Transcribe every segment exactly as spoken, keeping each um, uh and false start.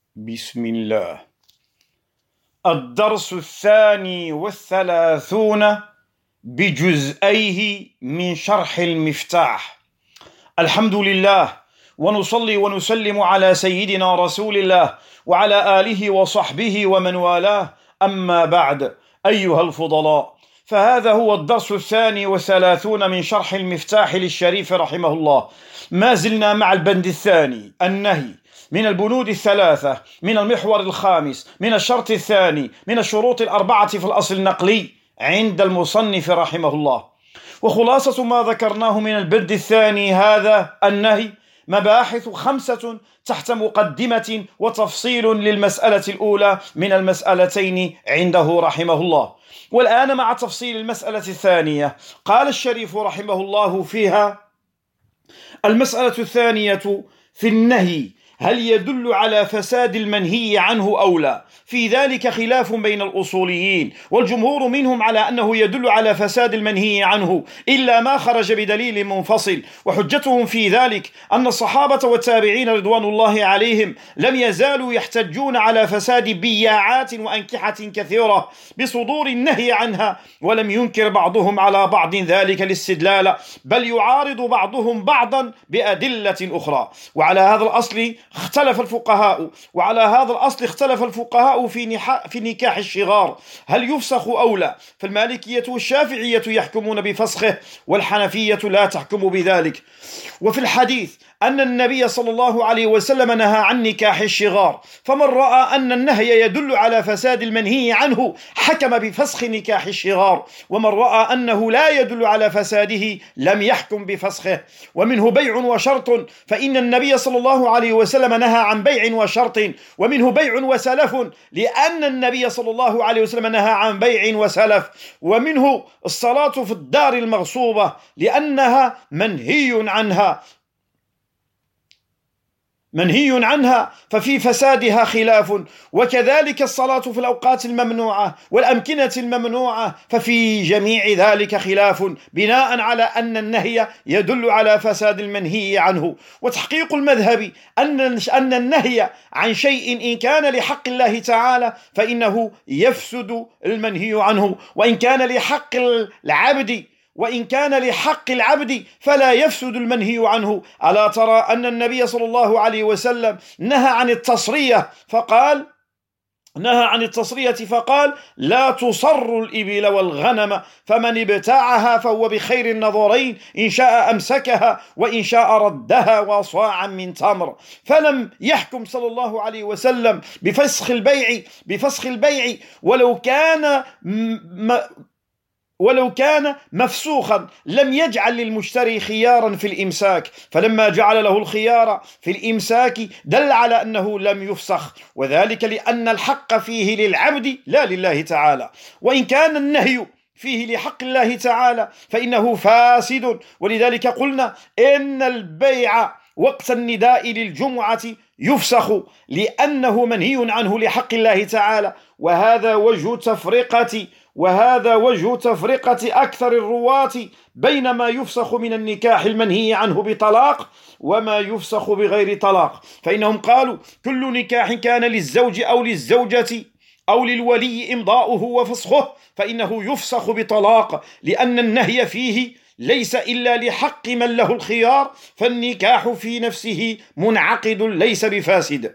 بسم الله. الدرس الثاني والثلاثون بجزئيه من شرح المفتاح. الحمد لله، ونصلي ونسلم على سيدنا رسول الله وعلى آله وصحبه ومن والاه، أما بعد. أيها الفضلاء، فهذا هو الدرس الثاني والثلاثون من شرح المفتاح للشريف رحمه الله. ما زلنا مع البند الثاني، النهي، من البنود الثلاثة، من المحور الخامس، من الشرط الثاني، من الشروط الأربعة في الأصل النقلي عند المصنف رحمه الله. وخلاصة ما ذكرناه من البند الثاني هذا النهي مباحث خمسة تحت مقدمة وتفصيل للمسألة الأولى من المسألتين عنده رحمه الله. والآن مع تفصيل المسألة الثانية. قال الشريف رحمه الله فيها: المسألة الثانية في النهي، هل يدل على فساد المنهي عنه أو لا؟ في ذلك خلاف بين الأصوليين، والجمهور منهم على أنه يدل على فساد المنهي عنه إلا ما خرج بدليل منفصل. وحجتهم في ذلك أن الصحابة والتابعين رضوان الله عليهم لم يزالوا يحتجون على فساد بياعات وأنكحة كثيرة بصدور النهي عنها، ولم ينكر بعضهم على بعض ذلك الاستدلال، بل يعارض بعضهم بعضا بأدلة أخرى. وعلى هذا الأصل اختلف الفقهاء وعلى هذا الأصل اختلف الفقهاء في في نكاح الشغار، هل يفسخ أو لا؟ فالمالكية والشافعية يحكمون بفسخه، والحنفية لا تحكم بذلك. وفي الحديث أن النبي صلى الله عليه وسلم نهى عن نكاح الشغار، فمن رأى أن النهي يدل على فساد المنهي عنه حكم بفسخ نكاح الشغار، ومن رأى أنه لا يدل على فساده لم يحكم بفسخه. ومنه بيع وشرط، فإن النبي صلى الله عليه وسلم نهى عن بيع وشرط. ومنه بيع وسلف، لأن النبي صلى الله عليه وسلم نهى عن بيع وسلف. ومنه الصلاة في الدار المغصوبة، لأنها منهي عنها منهي عنها ففي فسادها خلاف. وكذلك الصلاة في الأوقات الممنوعة والأمكنة الممنوعة، ففي جميع ذلك خلاف، بناء على أن النهي يدل على فساد المنهي عنه. وتحقيق المذهب أن أن النهي عن شيء إن كان لحق الله تعالى فإنه يفسد المنهي عنه، وإن كان لحق العبد وإن كان لحق العبد فلا يفسد المنهي عنه. ألا ترى أن النبي صلى الله عليه وسلم نهى عن التصرية فقال نهى عن التصرية فقال: لا تصر الإبل والغنم، فمن ابتاعها فهو بخير النظرين، إن شاء أمسكها وإن شاء ردها وصاعا من تمر. فلم يحكم صلى الله عليه وسلم بفسخ البيع بفسخ البيع ولو كان م... ولو كان مفسوخا، لم يجعل للمشتري خيارا في الإمساك، فلما جعل له الخيار في الإمساك دل على أنه لم يفسخ، وذلك لأن الحق فيه للعبد لا لله تعالى. وإن كان النهي فيه لحق الله تعالى فإنه فاسد، ولذلك قلنا إن البيع وقت النداء للجمعة يفسخ لأنه منهي عنه لحق الله تعالى. وهذا وجه تفرقة وهذا وجه تفرقة أكثر الرواة بين ما يفسخ من النكاح المنهي عنه بطلاق وما يفسخ بغير طلاق. فإنهم قالوا: كل نكاح كان للزوج أو للزوجة أو للولي إمضاؤه وفسخه فإنه يفسخ بطلاق، لأن النهي فيه ليس إلا لحق من له الخيار، فالنكاح في نفسه منعقد ليس بفاسد.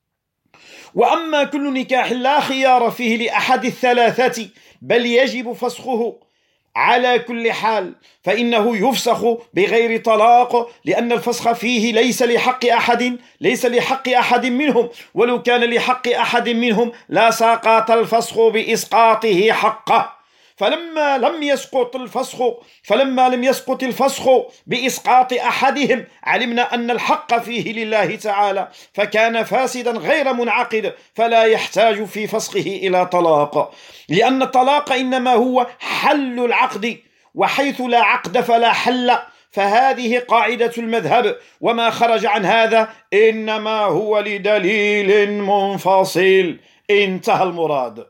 وأما كل نكاح لا خيار فيه لأحد الثلاثة بل يجب فسخه على كل حال فإنه يفسخ بغير طلاق، لأن الفسخ فيه ليس لحق أحد ليس لحق أحد منهم، ولو كان لحق أحد منهم لا سقط الفسخ بإسقاطه حقه. فلما لم يسقط الفسخ فلما لم يسقط الفسخ بإسقاط أحدهم علمنا أن الحق فيه لله تعالى، فكان فاسدا غير منعقد، فلا يحتاج في فسخه إلى طلاق، لأن الطلاق إنما هو حل العقد، وحيث لا عقد فلا حل. فهذه قاعدة المذهب، وما خرج عن هذا إنما هو لدليل منفصل. انتهى المراد.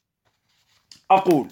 أقول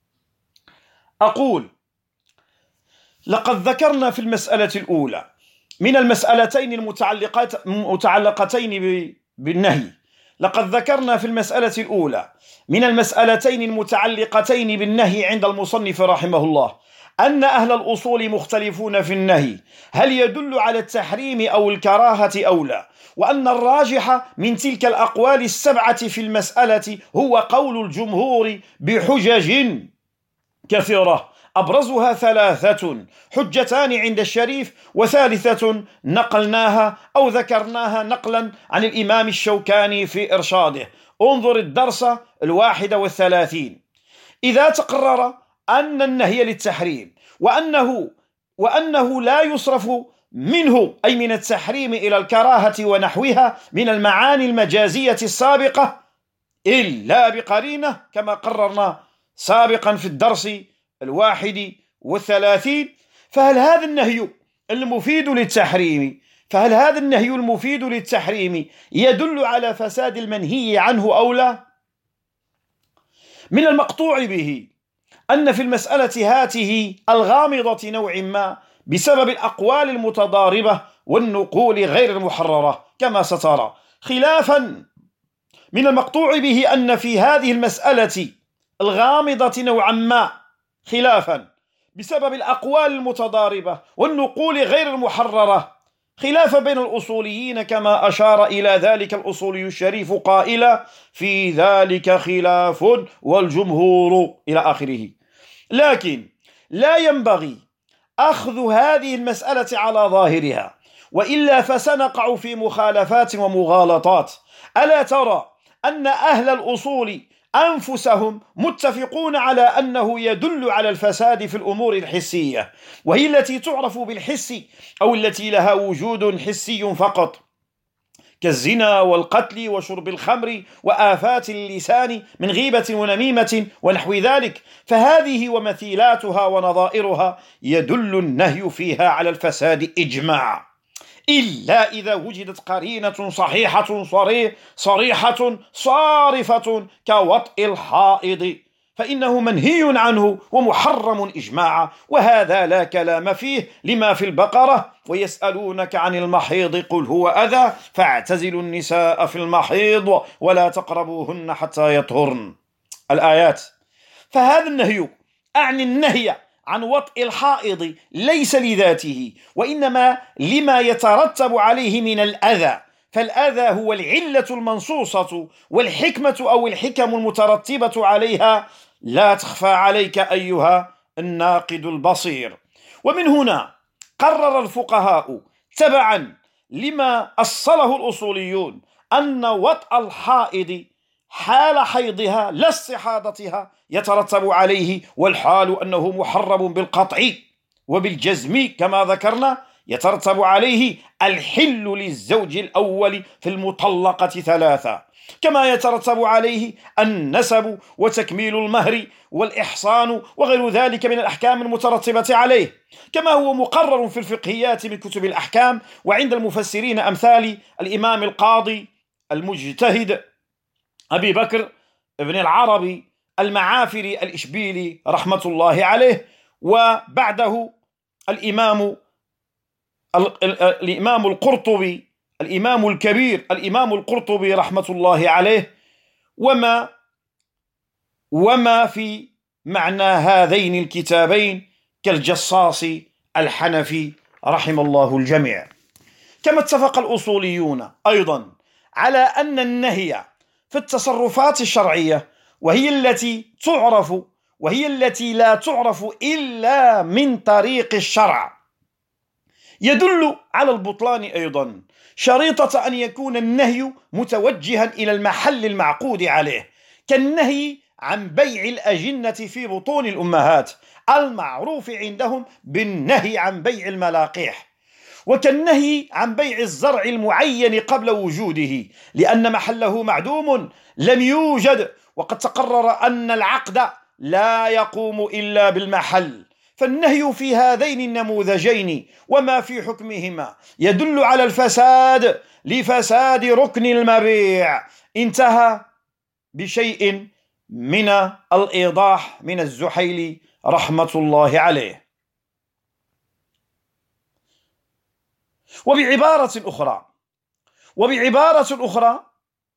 أقول لقد ذكرنا في المسألة الأولى من المسألتين المتعلقتين بالنهي. لقد ذكرنا في المسألة الأولى من المسألتين المتعلقتين بالنهي عند المصنف رحمه الله أن أهل الأصول مختلفون في النهي هل يدل على التحريم أو الكراهة أو لا، وأن الراجح من تلك الأقوال السبعة في المسألة هو قول الجمهور بحجج كثيرة، أبرزها ثلاثة، حجتان عند الشريف وثالثة نقلناها أو ذكرناها نقلا عن الإمام الشوكاني في إرشاده، انظر الدرس الواحد والثلاثين. إذا تقرر أن النهي للتحريم وأنه, وأنه لا يصرف منه أي من التحريم إلى الكراهة ونحوها من المعاني المجازية السابقة إلا بقرينة كما قررنا سابقا في الدرس الواحد والثلاثين، فهل هذا النهي المفيد للتحريم فهل هذا النهي المفيد للتحريم يدل على فساد المنهي عنه أو لا؟ من المقطوع به أن في المسألة هاته الغامضة نوع ما بسبب الأقوال المتضاربة والنقول غير المحررة كما سترى، خلافا من المقطوع به أن في هذه المسألة الغامضة نوعا ما خلافا بسبب الأقوال المتضاربة والنقول غير المحررة خلاف بين الأصوليين كما أشار إلى ذلك الأصولي الشريف قائلا في ذلك خلاف والجمهور إلى آخره. لكن لا ينبغي أخذ هذه المسألة على ظاهرها وإلا فسنقع في مخالفات ومغالطات. ألا ترى أن أهل الأصول أنفسهم متفقون على أنه يدل على الفساد في الأمور الحسية، وهي التي تعرف بالحس أو التي لها وجود حسي فقط، كالزنا والقتل وشرب الخمر وآفات اللسان من غيبة ونميمة ونحو ذلك، فهذه ومثيلاتها ونظائرها يدل النهي فيها على الفساد إجماع، إلا إذا وجدت قرينة صحيحة صريحة صارفة كوطئ الحائض فإنه منهي عنه ومحرم إجماعا، وهذا لا كلام فيه لما في البقرة ويسألونك عن المحيض قل هو أذى فاعتزلوا النساء في المحيض ولا تقربوهن حتى يطهرن الآيات. فهذا النهي أعني النهي عن وطئ الحائض ليس لذاته وإنما لما يترتب عليه من الأذى، فالأذى هو العلة المنصوصة والحكمة أو الحكم المترتبة عليها لا تخفى عليك أيها الناقد البصير. ومن هنا قرر الفقهاء تبعا لما أصله الأصوليون أن وطئ الحائض حال حيضها لا استحاضتها يترتب عليه، والحال أنه محرم بالقطع وبالجزم كما ذكرنا يترتب عليه الحل للزوج الأول في المطلقة ثلاثة، كما يترتب عليه النسب وتكميل المهر والإحصان وغير ذلك من الأحكام المترتبة عليه، كما هو مقرر في الفقهيات من كتب الأحكام وعند المفسرين أمثال الإمام القاضي المجتهد أبي بكر ابن العربي المعافري الإشبيلي رحمة الله عليه، وبعده الإمام الإمام القرطبي الإمام الكبير الإمام القرطبي رحمة الله عليه، وما وما في معنى هذين الكتابين كالجصاص الحنفي رحم الله الجميع. كما اتفق الأصوليون أيضا على أن النهي في التصرفات الشرعية وهي التي تعرف وهي التي لا تعرف إلا من طريق الشرع يدل على البطلان أيضا، شريطة أن يكون النهي متوجها إلى المحل المعقود عليه، كالنهي عن بيع الأجنة في بطون الأمهات المعروف عندهم بالنهي عن بيع الملاقيح، وكالنهي عن بيع الزرع المعين قبل وجوده لأن محله معدوم لم يوجد، وقد تقرر أن العقد لا يقوم إلا بالمحل. فالنهي في هذين النموذجين وما في حكمهما يدل على الفساد لفساد ركن المبيع. انتهى بشيء من الإيضاح من الزحيلي رحمة الله عليه. وبعبارة أخرى وبعبارة أخرى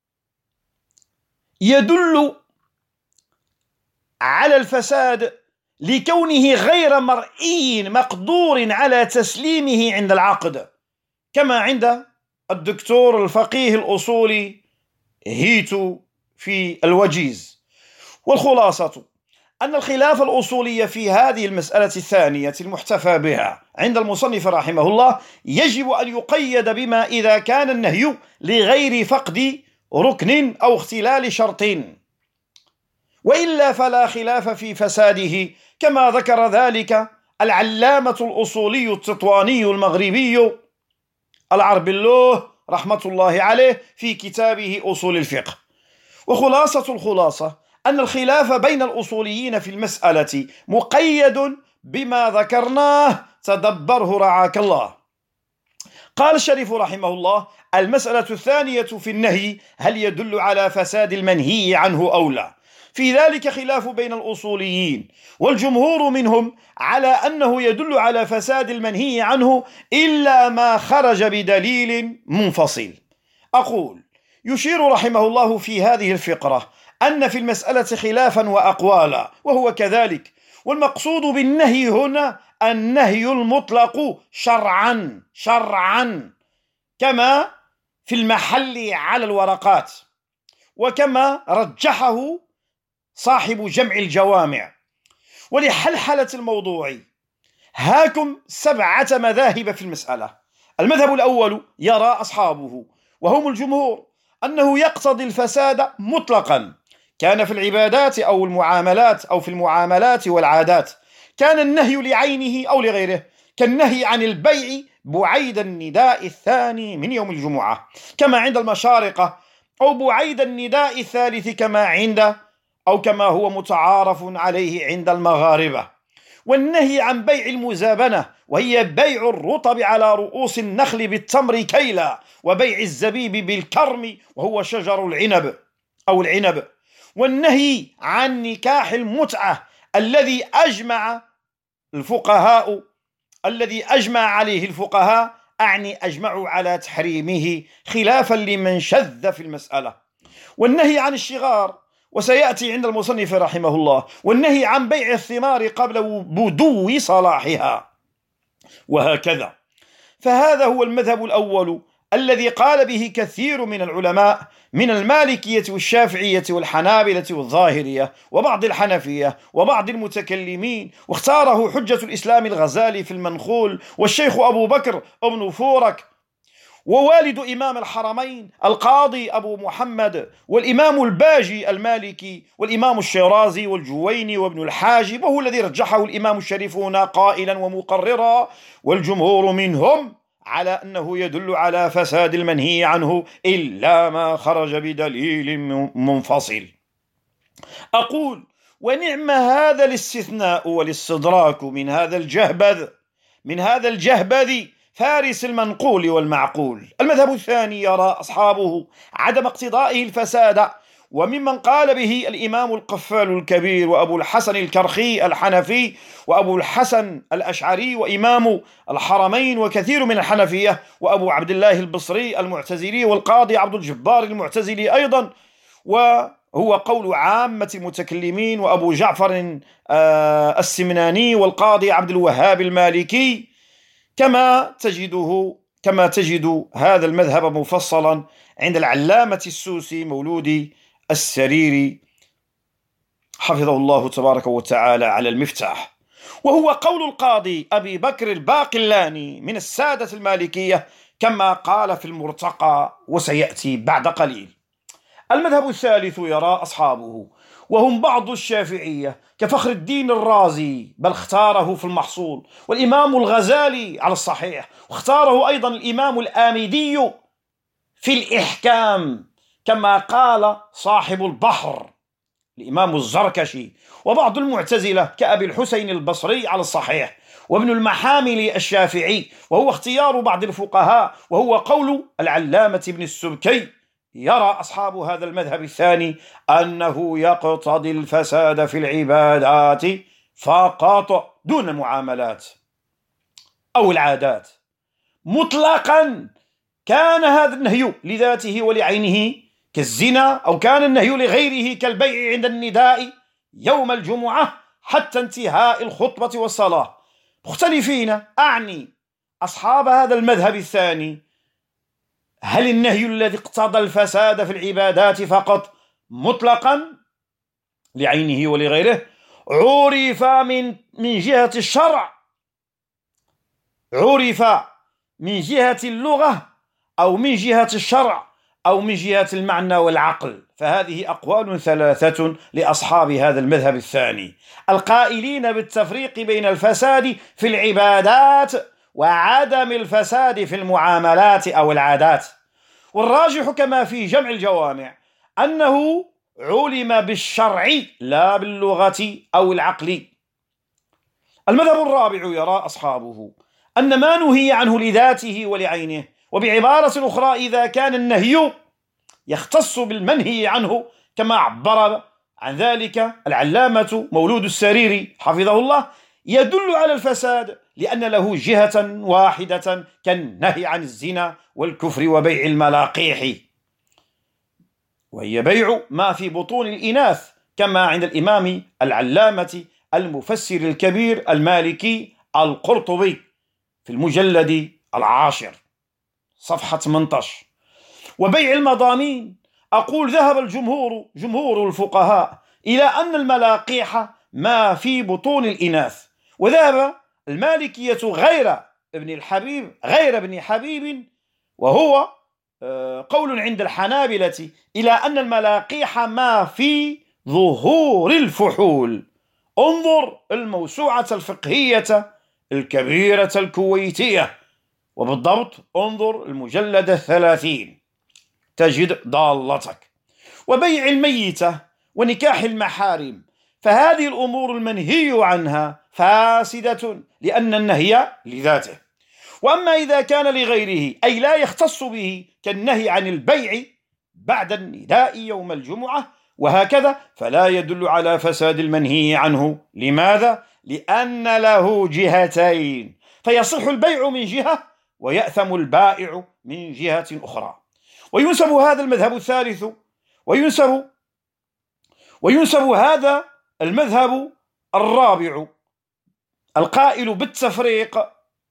يدل على الفساد لكونه غير مرئي مقدور على تسليمه عند العقد، كما عند الدكتور الفقيه الأصولي هيتو في الوجيز. والخلاصة أن الخلاف الأصولي في هذه المسألة الثانية المحتفى بها عند المصنف رحمه الله يجب أن يقيد بما إذا كان النهي لغير فقد ركن أو اختلال شرط، وإلا فلا خلاف في فساده، كما ذكر ذلك العلامة الأصولي التطواني المغربي العربلوه رحمة الله عليه في كتابه أصول الفقه. وخلاصة الخلاصة أن الخلاف بين الأصوليين في المسألة مقيد بما ذكرناه، تدبره رعاك الله. قال الشريف رحمه الله: المسألة الثانية في النهي هل يدل على فساد المنهي عنه أو لا؟ في ذلك خلاف بين الأصوليين، والجمهور منهم على أنه يدل على فساد المنهي عنه إلا ما خرج بدليل منفصل. أقول: يشير رحمه الله في هذه الفقرة أن في المسألة خلافا وأقوالا، وهو كذلك، والمقصود بالنهي هنا النهي المطلق شرعا شرعا كما في المحل على الورقات، وكما رجحه صاحب جمع الجوامع. ولحلحلة الموضوع هاكم سبعة مذاهب في المسألة. المذهب الأول يرى أصحابه وهم الجمهور أنه يقتضي الفساد مطلقا، كان في العبادات أو المعاملات أو في المعاملات والعادات، كان النهي لعينه أو لغيره، كالنهي عن البيع بعيد النداء الثاني من يوم الجمعة كما عند المشارقة، أو بعيد النداء الثالث كما عند أو كما هو متعارف عليه عند المغاربة. والنهي عن بيع المزابنة، وهي بيع الرطب على رؤوس النخل بالتمر كيلا، وبيع الزبيب بالكرم وهو شجر العنب أو العنب. والنهي عن نكاح المتعة الذي أجمع الفقهاء الذي أجمع عليه الفقهاء أعني أجمعوا على تحريمه خلافا لمن شذ في المسألة. والنهي عن الشغار، وسيأتي عند المصنف رحمه الله. والنهي عن بيع الثمار قبل بدو صلاحها، وهكذا. فهذا هو المذهب الأول الذي قال به كثير من العلماء من المالكية والشافعية والحنابلة والظاهرية وبعض الحنفية وبعض المتكلمين، واختاره حجة الإسلام الغزالي في المنخول، والشيخ أبو بكر ابن فورك، ووالد إمام الحرمين القاضي أبو محمد، والإمام الباجي المالكي، والإمام الشيرازي والجويني وابن الحاجب، وهو الذي رجحه الإمام الشريف هنا قائلا ومقررا. والجمهور منهم على أنه يدل على فساد المنهي عنه إلا ما خرج بدليل منفصل. أقول: ونعم هذا الاستثناء والاستدراك من هذا الجهبذ من هذا الجهبذ فارس المنقول والمعقول. المذهب الثاني يرى أصحابه عدم اقتضائه الفساد، وممن قال به الإمام القفال الكبير وأبو الحسن الكرخي الحنفي وأبو الحسن الأشعري وإمام الحرمين وكثير من الحنفية، وأبو عبد الله البصري المعتزلي، والقاضي عبد الجبار المعتزلي أيضا، وهو قول عامة المتكلمين، وأبو جعفر السمناني، والقاضي عبد الوهاب المالكي، كما تجده كما تجد هذا المذهب مفصلا عند العلامة السوسي مولود السريري حفظه الله تبارك وتعالى على المفتاح. وهو قول القاضي أبي بكر الباقلاني من السادة المالكية كما قال في المرتقى، وسيأتي بعد قليل. المذهب الثالث يرى أصحابه وهم بعض الشافعية كفخر الدين الرازي، بل اختاره في المحصول، والإمام الغزالي على الصحيح، واختاره أيضا الإمام الآمدي في الإحكام كما قال صاحب البحر الإمام الزركشي، وبعض المعتزلة كأبي الحسين البصري على الصحيح، وابن المحامل الشافعي، وهو اختيار بعض الفقهاء، وهو قول العلامة ابن السبكي. يرى أصحاب هذا المذهب الثاني أنه يقتضي الفساد في العبادات فقط دون المعاملات أو العادات، مطلقا كان هذا النهي لذاته ولعينه كالزنا، أو كان النهي لغيره كالبيع عند النداء يوم الجمعة حتى انتهاء الخطبة والصلاة. مختلفين، أعني أصحاب هذا المذهب الثاني، هل النهي الذي اقتضى الفساد في العبادات فقط مطلقا لعينه ولغيره عرف من من جهة الشرع، عرف من جهة اللغة أو من جهة الشرع أو من جهة المعنى والعقل؟ فهذه أقوال ثلاثة لأصحاب هذا المذهب الثاني القائلين بالتفريق بين الفساد في العبادات وعدم الفساد في المعاملات أو العادات. والراجح كما في جمع الجوامع أنه علم بالشرع لا باللغة أو العقل. المذهب الرابع يرى أصحابه أن ما نهي عنه لذاته ولعينه، وبعبارة أخرى إذا كان النهي يختص بالمنهي عنه كما عبر عن ذلك العلامة مولود السريري حفظه الله، يدل على الفساد لأن له جهة واحدة كالنهي عن الزنا والكفر وبيع الملاقيح، وهي بيع ما في بطون الإناث، كما عند الإمام العلامة المفسر الكبير المالكي القرطبي في المجلد العاشر صفحة ثمانية عشر. وبيع المضامين، أقول ذهب الجمهور جمهور الفقهاء إلى أن الملاقيح ما في بطون الإناث، وذهب المالكية غير ابن الحبيب غير ابن حبيب وهو قول عند الحنابلة إلى أن الملاقيح ما في ظهور الفحول. انظر الموسوعة الفقهية الكبيرة الكويتية، وبالضبط انظر المجلد الثلاثين تجد ضالتك. وبيع الميتة ونكاح المحارم، فهذه الأمور المنهي عنها فاسدة لأن النهي لذاته. وأما إذا كان لغيره أي لا يختص به كالنهي عن البيع بعد النداء يوم الجمعة وهكذا فلا يدل على فساد المنهي عنه. لماذا؟ لأن له جهتين، فيصح البيع من جهة ويأثم البائع من جهة أخرى. وينسب هذا المذهب الثالث وينسب وينسب هذا المذهب الرابع القائل بالتفريق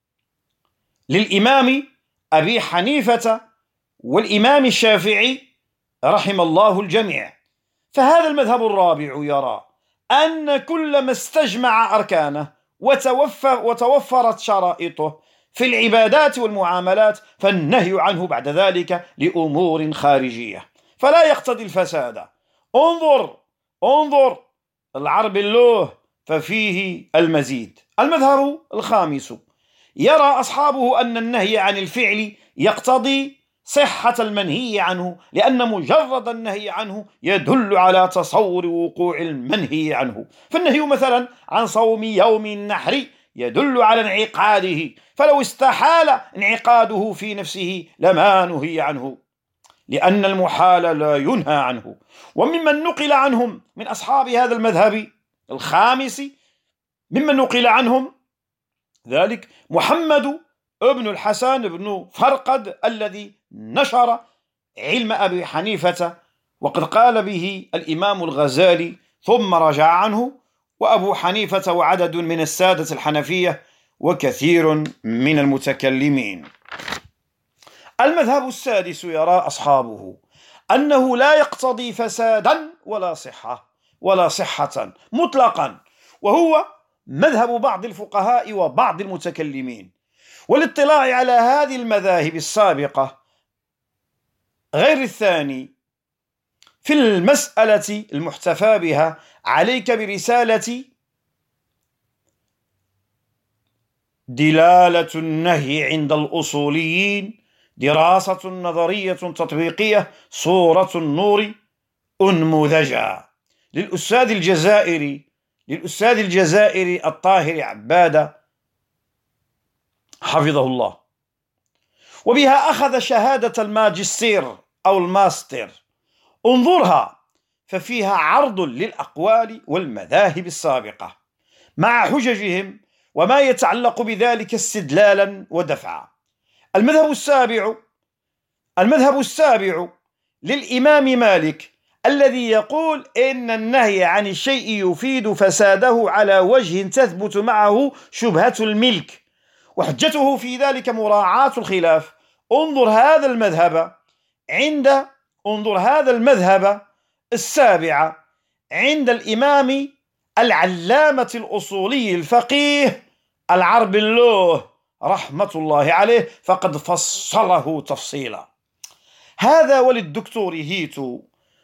للإمام أبي حنيفة والإمام الشافعي رحم الله الجميع. فهذا المذهب الرابع يرى أن كل ما استجمع أركانه وتوفر وتوفرت شرائطه في العبادات والمعاملات فالنهي عنه بعد ذلك لأمور خارجية فلا يقتضي الفساد. انظر انظر العرب اللوه ففيه المزيد. المذهب الخامس يرى أصحابه أن النهي عن الفعل يقتضي صحة المنهي عنه، لأن مجرد النهي عنه يدل على تصور وقوع المنهي عنه. فالنهي مثلا عن صوم يوم النحر يدل على انعقاده، فلو استحال انعقاده في نفسه لما نهي عنه، لأن المحال لا ينهى عنه. وممن نقل عنهم من أصحاب هذا المذهب الخامس ممن نقل عنهم ذلك محمد ابن الحسن بن فرقد الذي نشر علم أبي حنيفة، وقد قال به الإمام الغزالي ثم رجع عنه، وأبو حنيفة وعدد من السادة الحنفية وكثير من المتكلمين. المذهب السادس يرى أصحابه أنه لا يقتضي فسادا ولا صحة ولا صحة مطلقا، وهو مذهب بعض الفقهاء وبعض المتكلمين. والاطلاع على هذه المذاهب السابقة غير الثاني في المسألة المحتفى بها عليك برسالة دلالة النهي عند الأصوليين، دراسة نظرية تطبيقية، صورة النور أنموذجا، للأستاذ الجزائري للأستاذ الجزائري الطاهر عبادة حفظه الله، وبها أخذ شهادة الماجستير أو الماستر. انظرها ففيها عرض للأقوال والمذاهب السابقة مع حججهم وما يتعلق بذلك استدلالا ودفعا. المذهب السابع المذهب السابع للإمام مالك الذي يقول إن النهي عن الشيء يفيد فساده على وجه تثبت معه شبهة الملك، وحجته في ذلك مراعاة الخلاف. انظر هذا المذهب عند انظر هذا المذهب السابع عند الإمام العلامة الأصولي الفقيه العربلوه رحمة الله عليه، فقد فصله تفصيلا. هذا وللدكتور هيتو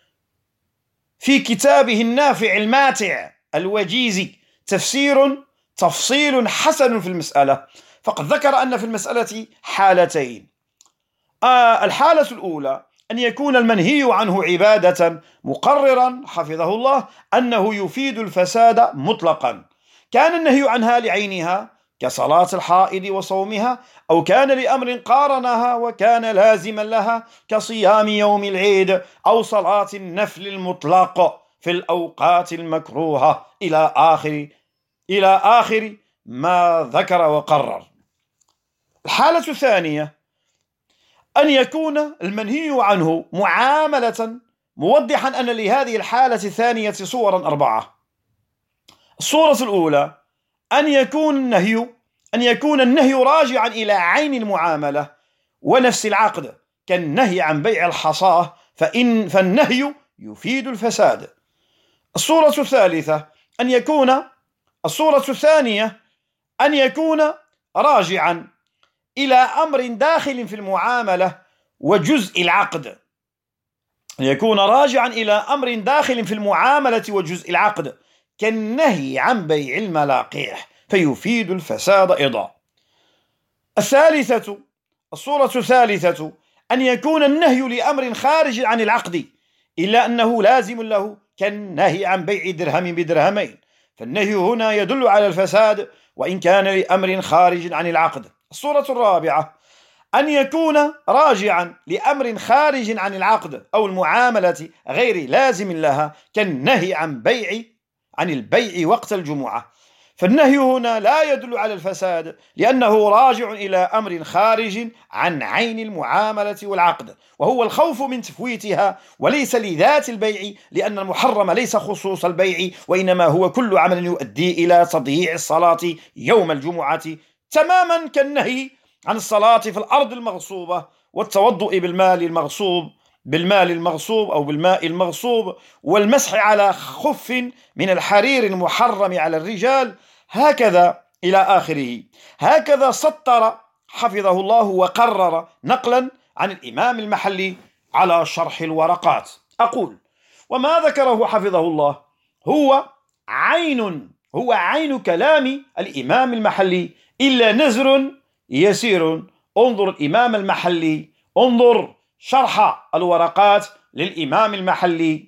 في كتابه النافع الماتع الوجيز تفسير تفصيل حسن في المسألة، فقد ذكر أن في المسألة حالتين. آه الحالة الأولى أن يكون المنهي عنه عبادة مقررا حفظه الله أنه يفيد الفساد مطلقا، كان النهي عنها لعينها كصلاة الحائض وصومها، أو كان لأمر قارنها وكان لازما لها كصيام يوم العيد أو صلاة النفل المطلق في الأوقات المكروهة إلى آخر إلى آخر ما ذكر وقرر. الحالة الثانية أن يكون المنهي عنه معاملة، موضحا أن لهذه الحالة الثانية صورا أربعة. الصورة الأولى أن يكون النهي أن يكون النهي راجعا إلى عين المعاملة ونفس العقد، كالنهي عن بيع الحصاة، فإن فالنهي يفيد الفساد. الصورة الثالثة أن يكون الصورة الثانية أن يكون راجعا إلى أمر داخل في المعاملة وجزء العقد أن يكون راجعا إلى أمر داخل في المعاملة وجزء العقد كالنهي عن بيع الملاقيح، فيفيد الفساد أيضا. الثالثة الصورة الثالثة أن يكون النهي لأمر خارج عن العقد إلا أنه لازم له، كالنهي عن بيع درهم بدرهمين، فالنهي هنا يدل على الفساد وإن كان لأمر خارج عن العقد. الصورة الرابعة أن يكون راجعا لأمر خارج عن العقد أو المعاملة غير لازم لها، كالنهي عن بيع عن البيع وقت الجمعة، فالنهي هنا لا يدل على الفساد لأنه راجع إلى أمر خارج عن عين المعاملة والعقد، وهو الخوف من تفويتها وليس لذات البيع، لأن المحرم ليس خصوص البيع وإنما هو كل عمل يؤدي إلى تضييع الصلاة يوم الجمعة، تماما كالنهي عن الصلاة في الأرض المغصوبة والتوضؤ بالمال المغصوب بالمال المغصوب أو بالماء المغصوب والمسح على خف من الحرير المحرم على الرجال، هكذا إلى آخره. هكذا سطر حفظه الله وقرر نقلا عن الإمام المحلي على شرح الورقات. أقول وما ذكره حفظه الله هو عين هو عين كلام الإمام المحلي إلا نزر يسير. انظر الإمام المحلي، انظر شرح الورقات للإمام المحلي،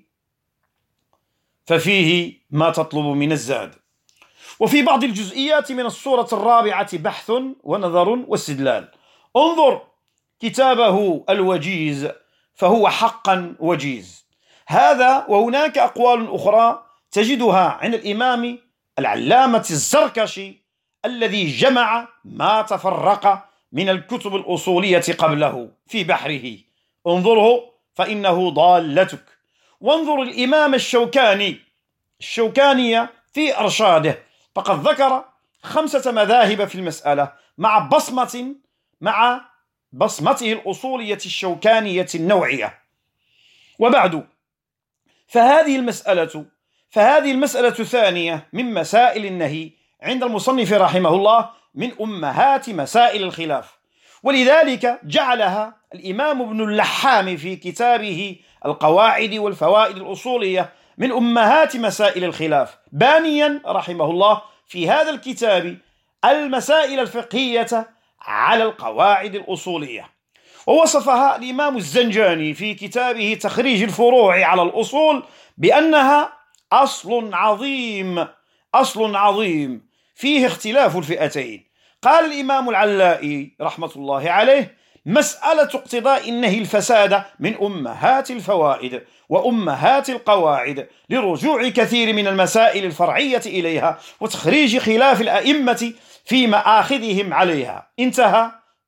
ففيه ما تطلب من الزاد. وفي بعض الجزئيات من الصورة الرابعة بحث ونظر واستدلال. انظر كتابه الوجيز فهو حقا وجيز هذا، وهناك أقوال أخرى تجدها عند الإمام العلامة الزركشي الذي جمع ما تفرق من الكتب الأصولية قبله في بحره. انظره فإنه ضالتك. وانظر الإمام الشوكاني الشوكاني في أرشاده، فقد ذكر خمسة مذاهب في المسألة مع بصمة مع بصمته الأصولية الشوكانية النوعية. وبعد فهذه المسألة فهذه المسألة الثانية من مسائل النهي عند المصنف رحمه الله من أمهات مسائل الخلاف، ولذلك جعلها الإمام ابن اللحام في كتابه القواعد والفوائد الأصولية من أمهات مسائل الخلاف، بانيا رحمه الله في هذا الكتاب المسائل الفقهية على القواعد الأصولية. ووصفها الإمام الزنجاني في كتابه تخريج الفروع على الأصول بأنها أصل عظيم أصل عظيم فيه اختلاف الفئتين. قال الإمام العلائي رحمة الله عليه: مسألة اقتضاء النهي الفساد من أمهات الفوائد وأمهات القواعد لرجوع كثير من المسائل الفرعية إليها وتخريج خلاف الأئمة في مآخذهم عليها. انتهى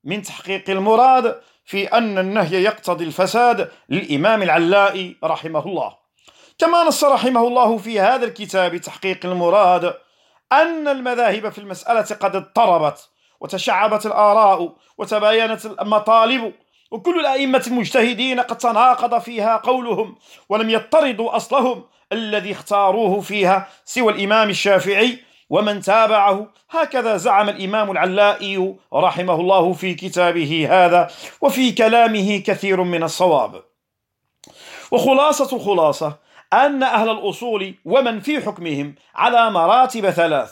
من تحقيق المراد في أن النهي يقتضي الفساد للإمام العلائي رحمه الله. كما نص رحمه الله في هذا الكتاب تحقيق المراد أن المذاهب في المسألة قد اضطربت وتشعبت الآراء وتباينت المطالب، وكل الأئمة المجتهدين قد تناقض فيها قولهم ولم يضطردوا أصلهم الذي اختاروه فيها سوى الإمام الشافعي ومن تابعه. هكذا زعم الإمام العلائي رحمه الله في كتابه هذا، وفي كلامه كثير من الصواب. وخلاصة الخلاصة أن أهل الأصول ومن في حكمهم على مراتب ثلاث.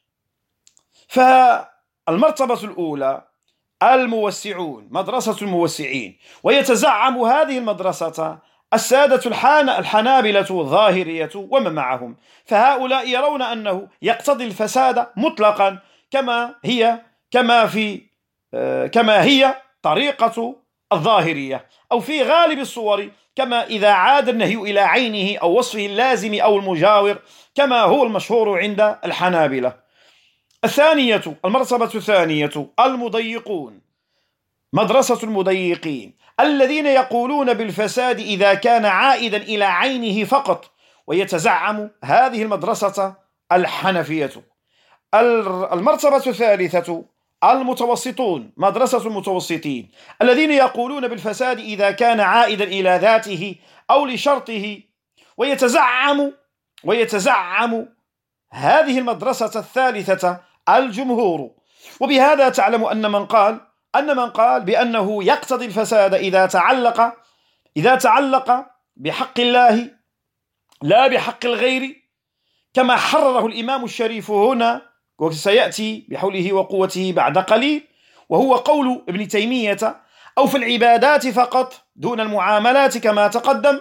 فالمرتبة الأولى الموسعون، مدرسة الموسعين، ويتزعم هذه المدرسة السادة الحان الحنابلة الظاهرية ومن معهم، فهؤلاء يرون أنه يقتضي الفساد مطلقا كما هي كما في كما هي طريقة الظاهرية، أو في غالب الصور كما إذا عاد النهي إلى عينه أو وصفه اللازم أو المجاور كما هو المشهور عند الحنابلة. الثانية المرتبة الثانية المضيقون، مدرسة المضيقين الذين يقولون بالفساد إذا كان عائدا إلى عينه فقط، ويتزعم هذه المدرسة الحنفية. المرتبة الثالثة المتوسطون، مدرسة المتوسطين الذين يقولون بالفساد إذا كان عائدا إلى ذاته أو لشرطه، ويتزعم ويتزعم هذه المدرسة الثالثة الجمهور. وبهذا تعلم أن من قال أن من قال بأنه يقتضي الفساد إذا تعلق إذا تعلق بحق الله لا بحق الغير، كما حرره الإمام الشريف هنا وسيأتي بحوله وقوته بعد قليل، وهو قول ابن تيمية، أو في العبادات فقط دون المعاملات كما تقدم،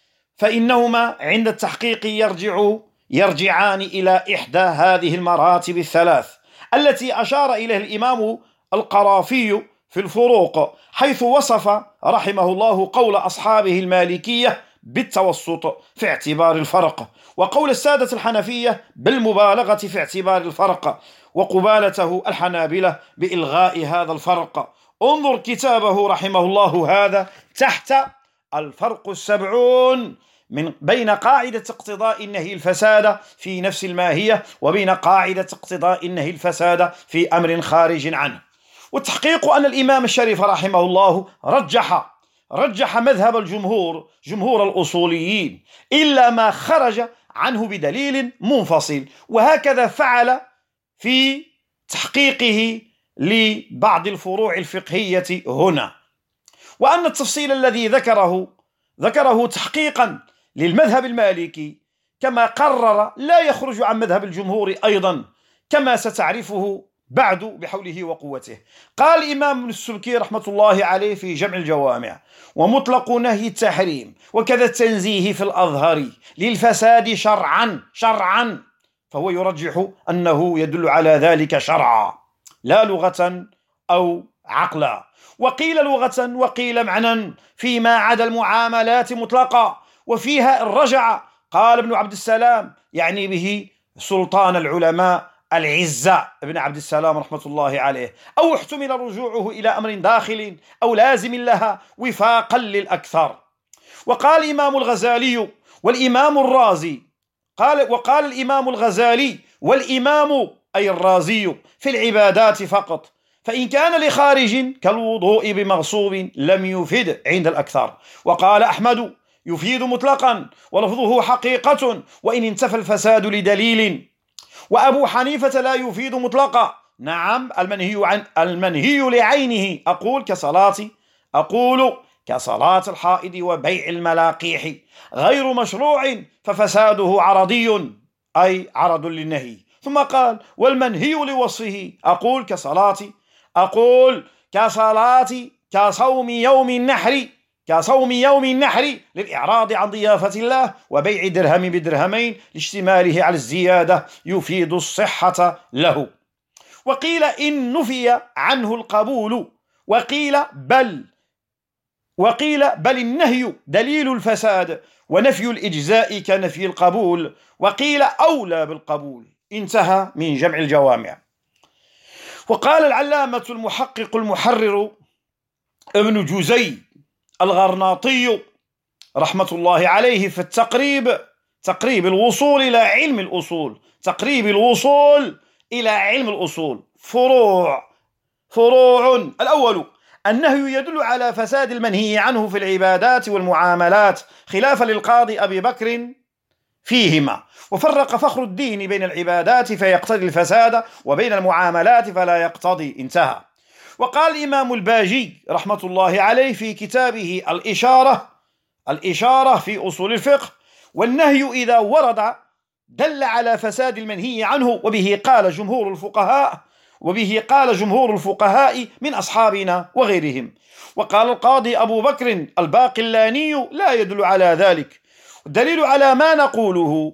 فإنهما عند التحقيق يرجع يرجعان إلى إحدى هذه المراتب الثلاث التي أشار إليها الإمام القرافي في الفروق، حيث وصف رحمه الله قول أصحابه المالكية بالتوسط في اعتبار الفرق، وقول السادة الحنفية بالمبالغة في اعتبار الفرق، وقبالته الحنابلة بإلغاء هذا الفرق. انظر كتابه رحمه الله هذا تحت الفرق السبعون من بين قاعدة اقتضاء النهي الفساد في نفس الماهية وبين قاعدة اقتضاء النهي الفساد في أمر خارج عنه. والتحقيق أن الإمام الشريف رحمه الله رجح رجح مذهب الجمهور جمهور الأصوليين إلا ما خرج عنه بدليل منفصل، وهكذا فعل في تحقيقه لبعض الفروع الفقهية هنا. وأن التفصيل الذي ذكره ذكره تحقيقا للمذهب المالكي كما قرر لا يخرج عن مذهب الجمهور أيضا، كما ستعرفه بعد بحوله وقوته. قال الإمام ابن السبكي رحمة الله عليه في جمع الجوامع: ومطلق نهي التحريم وكذا التنزيه في الأظهر للفساد شرعا شرعا فهو يرجح أنه يدل على ذلك شرعا لا لغة أو عقلا. وقيل لغة وقيل معنى فيما عدا المعاملات مطلقا، وفيها الرجع قال ابن عبد السلام يعني به سلطان العلماء العزة ابن عبد السلام رحمة الله عليه، أو احتمل رجوعه إلى أمر داخل أو لازم لها وفاقا للأكثر. وقال الإمام الغزالي والإمام الرازي قال وقال الإمام الغزالي والإمام أي الرازي في العبادات فقط، فإن كان لخارج كالوضوء بمغصوب لم يفيد عند الأكثر. وقال أحمد يفيد مطلقا ولفظه حقيقة وإن انتفى الفساد لدليل. وأبو حنيفة لا يفيد مطلقا، نعم المنهي عن المنهي لعينه، أقول كصلاة أقول كصلاة الحائض وبيع الملاقيح غير مشروع ففساده عرضي أي عرض للنهي. ثم قال والمنهي لوصفه، أقول كصلاة أقول كصلاة كصوم يوم النحر كصوم يوم النحر للإعراض عن ضيافة الله وبيع درهم بدرهمين لاشتماله على الزيادة يفيد الصحة له. وقيل إن نفي عنه القبول، وقيل بل وقيل بل النهي دليل الفساد ونفي الإجزاء كنفي القبول، وقيل أولى بالقبول. انتهى من جمع الجوامع. وقال العلامة المحقق المحرر ابن جزي الغرناطي رحمة الله عليه في التقريب، تقريب الوصول إلى علم الأصول، تقريب الوصول إلى علم الأصول، فروع فروع الأول: النهي يدل على فساد المنهي عنه في العبادات والمعاملات، خلافا للقاضي أبي بكر فيهما، وفرق فخر الدين بين العبادات فيقتضي الفساد وبين المعاملات فلا يقتضي. انتهى. وقال الإمام الباجي رحمة الله عليه في كتابه الإشارة الإشارة في أصول الفقه: والنهي إذا ورد دل على فساد المنهي عنه، وبه قال جمهور الفقهاء وبه قال جمهور الفقهاء من أصحابنا وغيرهم. وقال القاضي أبو بكر الباقلاني: لا يدل على ذلك. الدليل على ما نقوله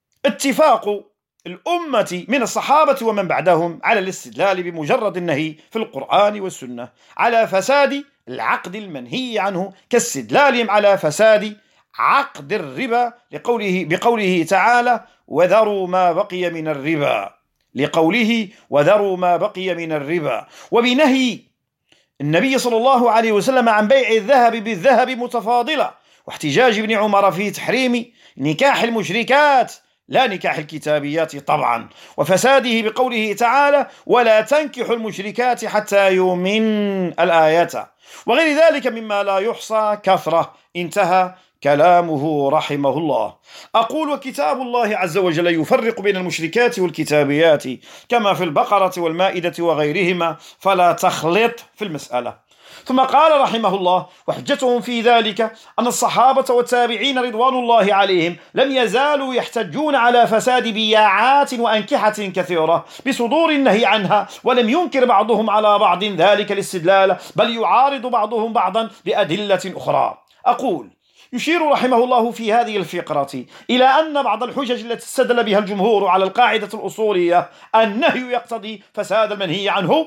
اتفاق الأمة من الصحابة ومن بعدهم على الاستدلال بمجرد النهي في القرآن والسنة على فساد العقد المنهي عنه، كاستدلالهم على فساد عقد الربا لقوله بقوله تعالى: وذروا ما بقي من الربا، لقوله وذروا ما بقي من الربا، وبنهي النبي صلى الله عليه وسلم عن بيع الذهب بالذهب متفاضلة، واحتجاج ابن عمر في تحريم نكاح المشركات لا نكاح الكتابيات طبعا، وفساده بقوله تعالى: ولا تنكحوا المشركات حتى يؤمن الآية، وغير ذلك مما لا يحصى كثرة. انتهى كلامه رحمه الله. أقول: وكتاب الله عز وجل يفرق بين المشركات والكتابيات كما في البقرة والمائدة وغيرهما، فلا تخلط في المسألة. ثم قال رحمه الله: وحجتهم في ذلك أن الصحابة والتابعين رضوان الله عليهم لم يزالوا يحتجون على فساد بياعات وأنكحة كثيرة بصدور النهي عنها، ولم ينكر بعضهم على بعض ذلك الاستدلال، بل يعارض بعضهم بعضا بأدلة أخرى. أقول: يشير رحمه الله في هذه الفقرة إلى أن بعض الحجج التي استدل بها الجمهور على القاعدة الأصولية النهي يقتضي فساد المنهي عنه،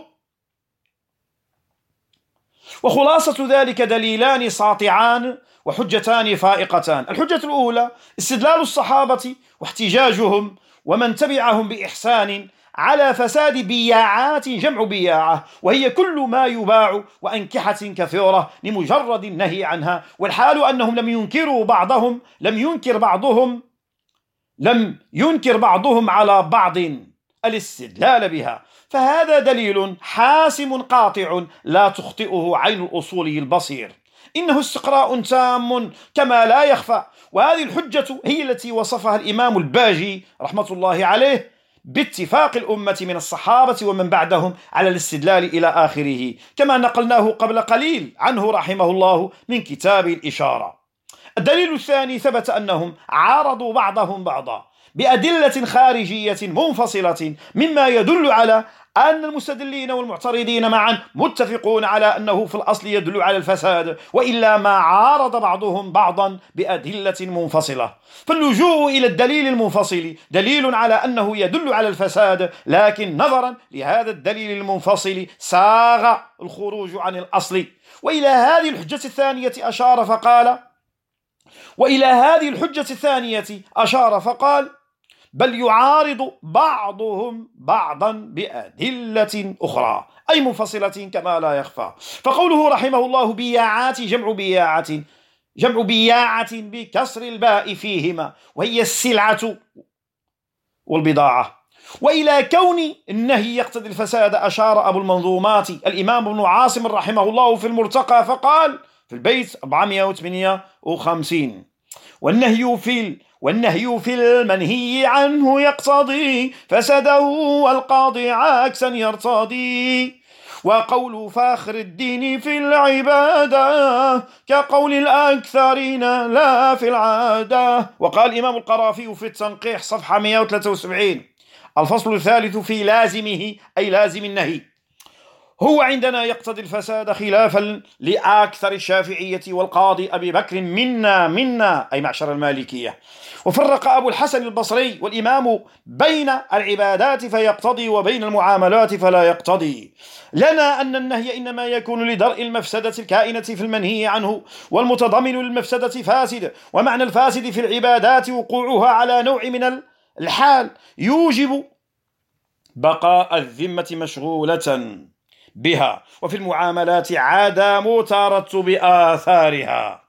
وخلاصة ذلك دليلان ساطعان وحجتان فائقتان. الحجة الأولى استدلال الصحابة واحتجاجهم ومن تبعهم بإحسان على فساد بياعات، جمع بياعة، وهي كل ما يباع، وأنكحة كثيرة لمجرد النهي عنها، والحال أنهم لم ينكروا بعضهم لم ينكر بعضهم لم ينكر بعضهم على بعض الاستدلال بها، فهذا دليل حاسم قاطع لا تخطئه عين الأصول البصير، إنه استقراء تام كما لا يخفى. وهذه الحجة هي التي وصفها الإمام الباجي رحمة الله عليه باتفاق الأمة من الصحابة ومن بعدهم على الاستدلال إلى آخره، كما نقلناه قبل قليل عنه رحمه الله من كتاب الإشارة. الدليل الثاني: ثبت أنهم عارضوا بعضهم بعضا بأدلة خارجية منفصلة، مما يدل على أن المستدلين والمعترضين معا متفقون على أنه في الأصل يدل على الفساد، وإلا ما عارض بعضهم بعضا بأدلة منفصلة. فاللجوء إلى الدليل المنفصل دليل على أنه يدل على الفساد، لكن نظرا لهذا الدليل المنفصل ساغ الخروج عن الأصل. وإلى هذه الحجة الثانية أشار فقال وإلى هذه الحجة الثانية أشار فقال بل يعارض بعضهم بعضا بأدلة أخرى، أي منفصلة كما لا يخفى. فقوله رحمه الله بياعات، جمع بياعة جمع بياعة بكسر الباء فيهما، وهي السلعة والبضاعة. وإلى كون النهي يقتضي الفساد أشار أبو المنظومات الإمام ابن عاصم رحمه الله في المرتقى فقال في البيت أربعمائة وثمانية وخمسين: والنهي في والنهي في المنهي عنه يقتضي فسده، والقاضي عكسا يرتضي. وقول فاخر الدين في العبادة كقول الأكثرين لا في العادة. وقال الإمام القرافي في التنقيح صفحة مئة وثلاثة وسبعين: الفصل الثالث في لازمه، أي لازم النهي، هو عندنا يقتضي الفساد خلافا لأكثر الشافعية والقاضي أبي بكر منا منا أي معشر المالكية. وفرق أبو الحسن البصري والإمام بين العبادات فيقتضي وبين المعاملات فلا يقتضي. لنا أن النهي إنما يكون لدرء المفسدة الكائنة في المنهي عنه، والمتضمن للمفسدة فاسد، ومعنى الفاسد في العبادات وقوعها على نوع من الحال يوجب بقاء الذمة مشغولة بها، وفي المعاملات عدم ترتب آثارها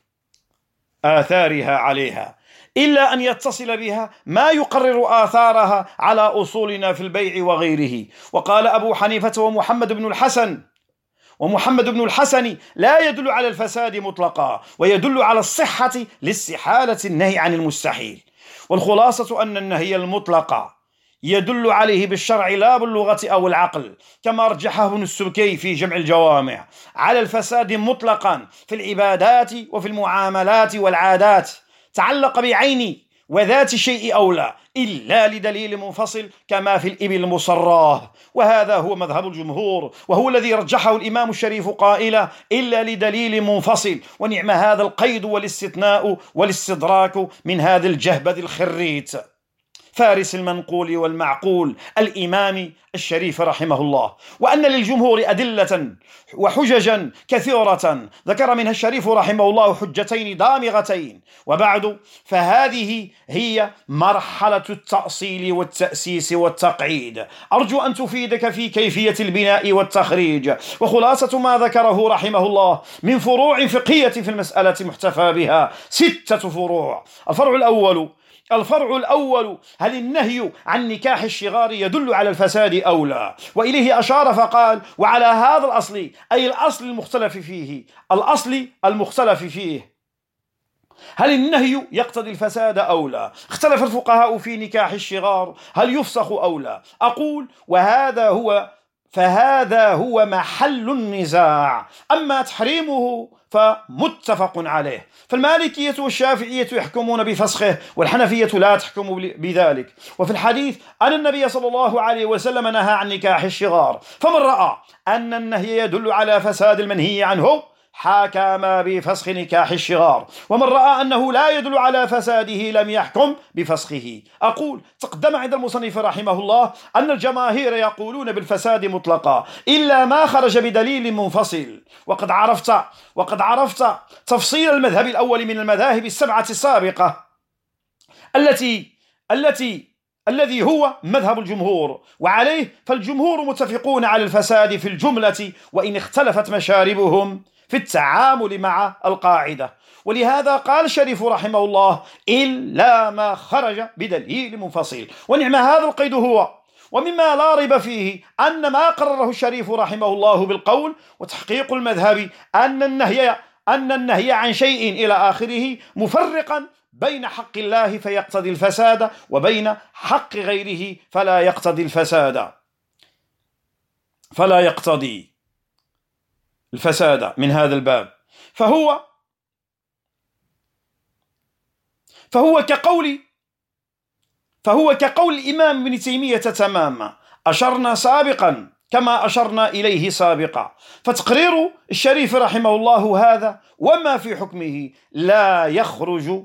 آثارها عليها، إلا أن يتصل بها ما يقرر آثارها على أصولنا في البيع وغيره. وقال أبو حنيفة ومحمد بن الحسن ومحمد بن الحسن: لا يدل على الفساد مطلقا، ويدل على الصحة لاستحالة النهي عن المستحيل. والخلاصة أن النهي المطلق يدل عليه بالشرع لا باللغة أو العقل، كما رجحه ابن السبكي في جمع الجوامع، على الفساد مطلقا في العبادات وفي المعاملات والعادات، تعلق بعين وذات الشيء أو لا، إلا لدليل منفصل كما في الإبل المصراه. وهذا هو مذهب الجمهور، وهو الذي رجحه الإمام الشريف قائلا: إلا لدليل منفصل. ونعم هذا القيد والاستثناء والاستدراك من هذا الجهبذ الخريت فارس المنقول والمعقول الإمام الشريف رحمه الله. وأن للجمهور أدلة وحججا كثيرة ذكر منها الشريف رحمه الله حجتين دامغتين. وبعد، فهذه هي مرحلة التأصيل والتأسيس والتقعيد. أرجو أن تفيدك في كيفية البناء والتخريج. وخلاصة ما ذكره رحمه الله من فروع فقهية في المسألة محتفى بها ستة فروع. الفرع الأول الفرع الأول هل النهي عن نكاح الشغار يدل على الفساد أو لا؟ وإليه أشار فقال: وعلى هذا الأصل، أي الأصل المختلف فيه الأصل المختلف فيه هل النهي يقتضي الفساد أو لا؟ اختلف الفقهاء في نكاح الشغار هل يفسخ أو لا. أقول: وهذا هو فهذا هو محل النزاع. أما تحريمه فمتفق عليه، فالمالكية والشافعية يحكمون بفسخه، والحنفية لا تحكم بذلك. وفي الحديث أن النبي صلى الله عليه وسلم نهى عن نكاح الشغار، فمن رأى أن النهي يدل على فساد المنهي عنه حكم بفسخ نكاح الشغار، ومن رأى أنه لا يدل على فساده لم يحكم بفسخه. أقول: تقدم عند المصنف رحمه الله أن الجماهير يقولون بالفساد مطلقا إلا ما خرج بدليل منفصل. وقد عرفت وقد عرفت تفصيل المذهب الأول من المذاهب السبعة السابقة التي التي الذي هو مذهب الجمهور، وعليه فالجمهور متفقون على الفساد في الجملة، وإن اختلفت مشاربهم في التعامل مع القاعدة. ولهذا قال الشريف رحمه الله: إلا ما خرج بدليل منفصل. ونعم هذا القيد هو. ومما لا ريب فيه أن ما قرره الشريف رحمه الله بالقول وتحقيق المذهب أن النهي أن النهي عن شيء إلى آخره مفرقا بين حق الله فيقتضي الفساد وبين حق غيره فلا يقتضي الفساد فلا يقتضي الفساد من هذا الباب. فهو فهو كقول فهو كقول الإمام ابن تيمية تماما، أشرنا سابقا كما أشرنا إليه سابقا. فتقرير الشريف رحمه الله هذا وما في حكمه لا يخرج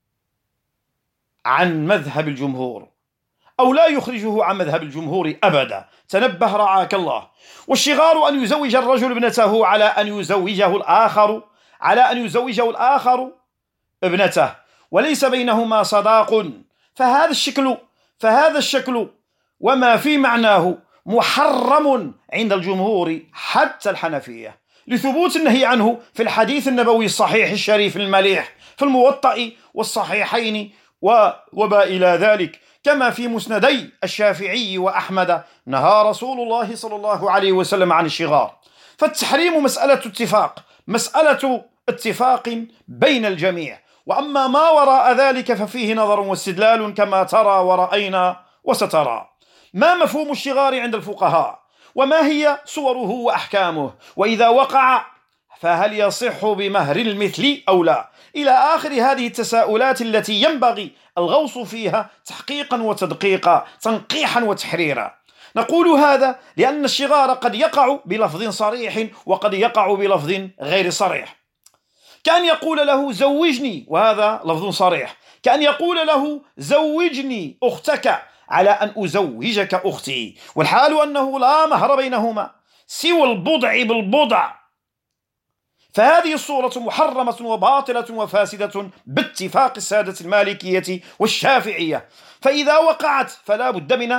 عن مذهب الجمهور، أو لا يخرجه عن مذهب الجمهور أبدا. تنبه رعاك الله. والشغار أن يزوج الرجل ابنته على أن يزوجه الآخر على أن يزوجه الآخر ابنته، وليس بينهما صداق. فهذا الشكل فهذا الشكل وما في معناه محرم عند الجمهور حتى الحنفية، لثبوت النهي عنه في الحديث النبوي الصحيح الشريف المليح في الموطأ والصحيحين وما إلى ذلك، كما في مسندي الشافعي وأحمد نهى رسول الله صلى الله عليه وسلم عن الشغار. فالتحريم مسألة اتفاق مسألة اتفاق بين الجميع، وأما ما وراء ذلك ففيه نظر واستدلال كما ترى ورأينا وسترى. ما مفهوم الشغار عند الفقهاء؟ وما هي صوره وأحكامه؟ وإذا وقع فهل يصح بمهر المثل أو لا؟ إلى آخر هذه التساؤلات التي ينبغي الغوص فيها تحقيقا وتدقيقا، تنقيحا وتحريرا. نقول هذا لأن الشغار قد يقع بلفظ صريح وقد يقع بلفظ غير صريح، كأن يقول له زوجني وهذا لفظ صريح، كأن يقول له زوجني أختك على أن أزوجك أختي، والحال أنه لا مهر بينهما سوى البضع بالبضع. فهذه الصورة محرمة وباطلة وفاسدة باتفاق السادة المالكية والشافعية. فإذا وقعت فلا بد من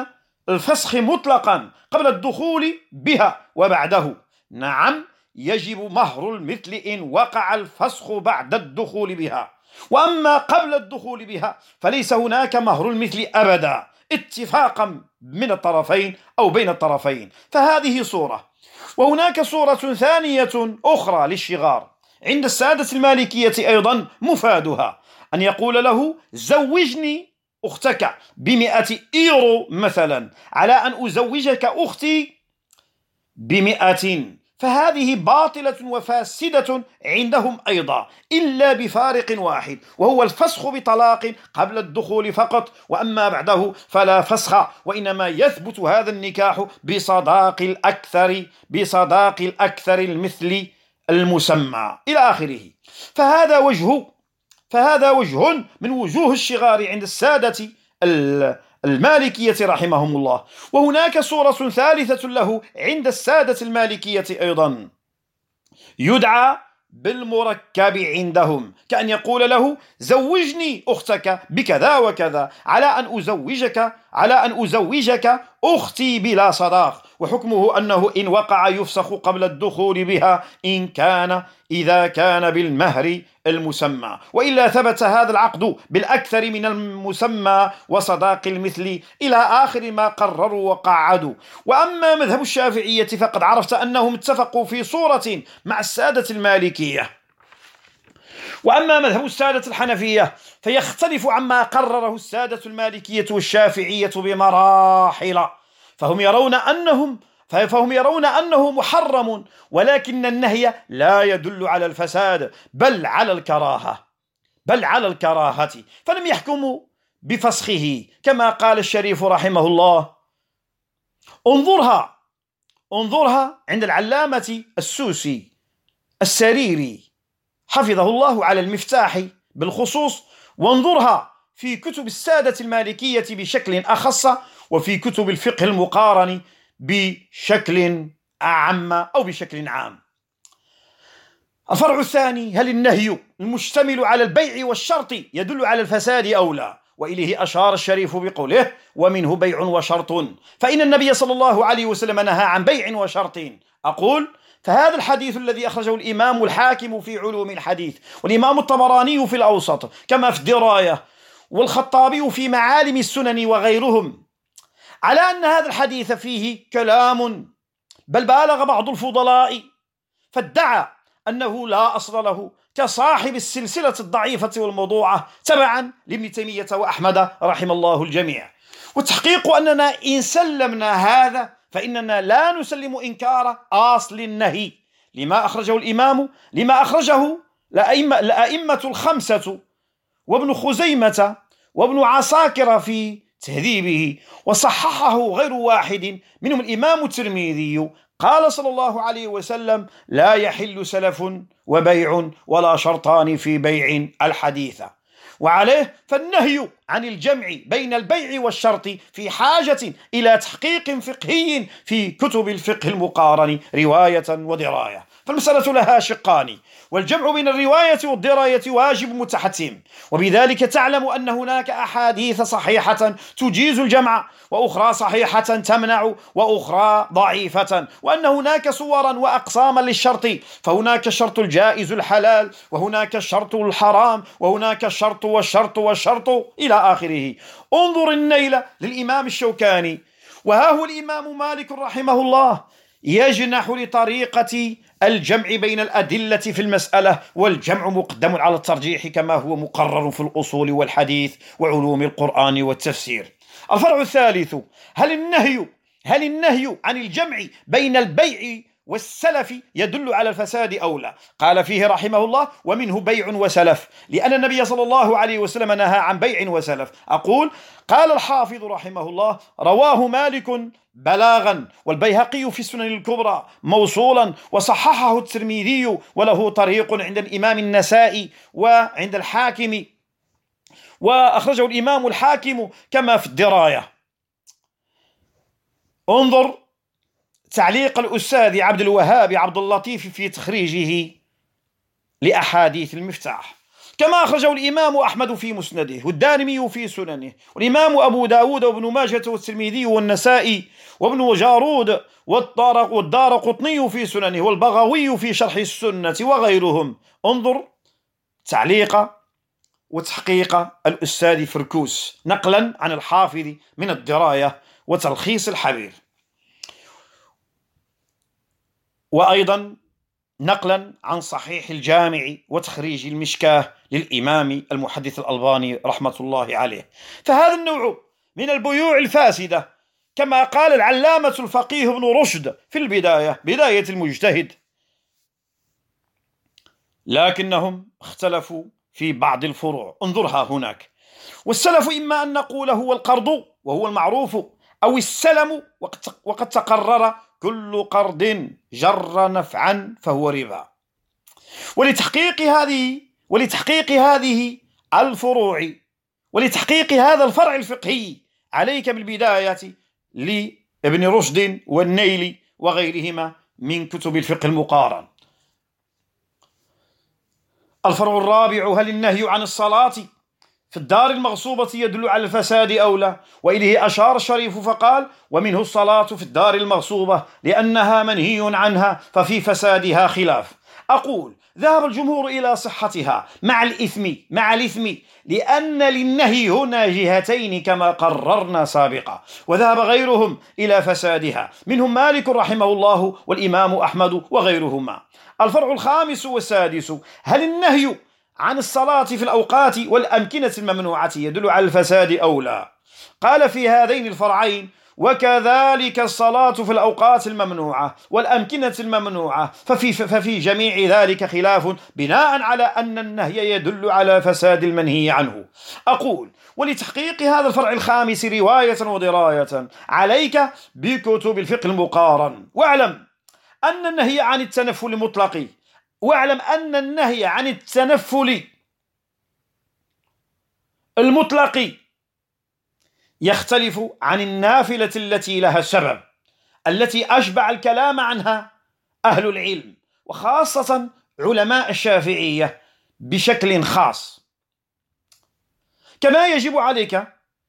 الفسخ مطلقا قبل الدخول بها وبعده. نعم، يجب مهر المثل إن وقع الفسخ بعد الدخول بها، وأما قبل الدخول بها فليس هناك مهر المثل أبدا اتفاقا من الطرفين أو بين الطرفين. فهذه صورة. وهناك صورة ثانية أخرى للشغار عند السادة المالكية أيضا مفادها أن يقول له زوجني أختك بمئة إيرو مثلا على أن أزوجك أختي بمئة، فهذه باطلة وفاسدة عندهم أيضا، إلا بفارق واحد وهو الفسخ بطلاق قبل الدخول فقط، وأما بعده فلا فسخ، وإنما يثبت هذا النكاح بصداق الأكثر بصداق الأكثر المثل المسمى إلى آخره. فهذا وجه فهذا وجه من وجوه الشغار عند السادة المالكية رحمهم الله. وهناك صورة ثالثة له عند السادة المالكية أيضا يدعى بالمركب عندهم، كأن يقول له زوجني أختك بكذا وكذا على أن أزوجك على أن أزوجك أختي بلا صداق، وحكمه أنه إن وقع يفسخ قبل الدخول بها إن كان إذا كان بالمهر المسمى، وإلا ثبت هذا العقد بالأكثر من المسمى وصداق المثل إلى آخر ما قرروا وقعدوا. وأما مذهب الشافعية فقد عرفت أنهم اتفقوا في صورة مع السادة المالكية، وأما مذهب السادة الحنفية فيختلف عما قرره السادة المالكية والشافعية بمراحل، فهم يرون أنهم فهم يرون أنه محرم، ولكن النهي لا يدل على الفساد بل على الكراهة بل على الكراهة فلم يحكموا بفسخه، كما قال الشريف رحمه الله. انظرها انظرها عند العلامة السوسي السريري حفظه الله على المفتاح بالخصوص، وانظرها في كتب السادة المالكية بشكل أخص، وفي كتب الفقه المقارن بشكل أعم أو بشكل عام. الفرع الثاني: هل النهي المشتمل على البيع والشرط يدل على الفساد أو لا؟ وإليه أشار الشريف بقوله: ومنه بيع وشرط، فإن النبي صلى الله عليه وسلم نهى عن بيع وشرط. أقول: فهذا الحديث الذي أخرجه الإمام الحاكم في علوم الحديث، والإمام الطبراني في الأوسط كما في الدراية، والخطابي في معالم السنن وغيرهم، على أن هذا الحديث فيه كلام، بل بالغ بعض الفضلاء فادعى أنه لا أصل له، كصاحب السلسلة الضعيفة والموضوعة تبعا لابن تيمية وأحمد رحم الله الجميع. والتحقيق أننا إن سلمنا هذا فإننا لا نسلم إنكار أصل النهي لما أخرجه الإمام لما أخرجه الأئمة الخمسة وابن خزيمة وابن عساكر في تهذيبه، وصححه غير واحد منهم الإمام الترمذي. قال صلى الله عليه وسلم: لا يحل سلف وبيع ولا شرطان في بيع الحديث. وعليه فالنهي عن الجمع بين البيع والشرط في حاجة إلى تحقيق فقهي في كتب الفقه المقارن رواية ودراية. فالمسألة لها شقان، والجمع بين الرواية والدراية واجب متحتم، وبذلك تعلم أن هناك أحاديث صحيحة تجيز الجمع، وأخرى صحيحة تمنع، وأخرى ضعيفة، وأن هناك صورا وأقساما للشرط، فهناك الشرط الجائز الحلال، وهناك الشرط الحرام، وهناك الشرط والشرط والشرط إلى آخره. انظر النيل للإمام الشوكاني، وها هو الإمام مالك رحمه الله يجنح لطريقة الجمع بين الأدلة في المسألة، والجمع مقدم على الترجيح كما هو مقرر في الأصول والحديث وعلوم القرآن والتفسير. الفرع الثالث: هل النهي هل النهي عن الجمع بين البيع والسلف يدل على الفساد أو لا؟ قال فيه رحمه الله: ومنه بيع وسلف، لأن النبي صلى الله عليه وسلم نهى عن بيع وسلف. أقول: قال الحافظ رحمه الله: رواه مالك بلاغا، والبيهقي في السنن الكبرى موصولا، وصححه الترمذي، وله طريق عند الإمام النسائي وعند الحاكم، وأخرجه الإمام الحاكم كما في الدراية. انظر تعليق الأستاذ عبد الوهاب عبد اللطيف في تخريجه لأحاديث المفتاح. كما أخرجه الإمام أحمد في مسنده والدارمي في سننه والإمام أبو داود وابن ماجة والترمذي والنسائي وابن جارود والدار قطني في سننه والبغوي في شرح السنة وغيرهم. انظر تعليق وتحقيق الأستاذ فركوس نقلا عن الحافظ من الدراية وتلخيص الحبير، وأيضا نقلا عن صحيح الجامع وتخريج المشكاه للإمام المحدث الألباني رحمة الله عليه. فهذا النوع من البيوع الفاسدة كما قال العلامة الفقيه ابن رشد في البداية بداية المجتهد، لكنهم اختلفوا في بعض الفروع، انظرها هناك. والسلف إما أن نقول هو القرض وهو المعروف، أو السلم وقد تقرر كل قرض جر نفعا فهو ربا. ولتحقيق هذه ولتحقيق هذه الفروع ولتحقيق هذا الفرع الفقهي عليك بالبداية لابن رشد والنيلي وغيرهما من كتب الفقه المقارن. الفرع الرابع: هل النهي عن الصلاة في الدار المغصوبة يدل على الفساد أو لا؟ وإليه أشار الشريف فقال: ومنه الصلاة في الدار المغصوبة لأنها منهي عنها ففي فسادها خلاف. أقول: ذهب الجمهور إلى صحتها مع الإثم مع الإثم لأن للنهي هنا جهتين كما قررنا سابقا، وذهب غيرهم إلى فسادها منهم مالك رحمه الله والإمام أحمد وغيرهما. الفرع الخامس والسادس: هل النهي عن الصلاة في الأوقات والأمكنة الممنوعة يدل على الفساد أو لا؟ قال في هذين الفرعين: وكذلك الصلاة في الأوقات الممنوعة والأمكنة الممنوعة ففي, ففي جميع ذلك خلاف بناء على أن النهي يدل على فساد المنهي عنه. أقول: ولتحقيق هذا الفرع الخامس رواية ودراية عليك بكتب الفقه المقارن، واعلم أن النهي عن التنفل مطلق واعلم أن النهي عن التنفل المطلق يختلف عن النافلة التي لها سبب، التي أشبع الكلام عنها أهل العلم وخاصة علماء الشافعية بشكل خاص. كما يجب عليك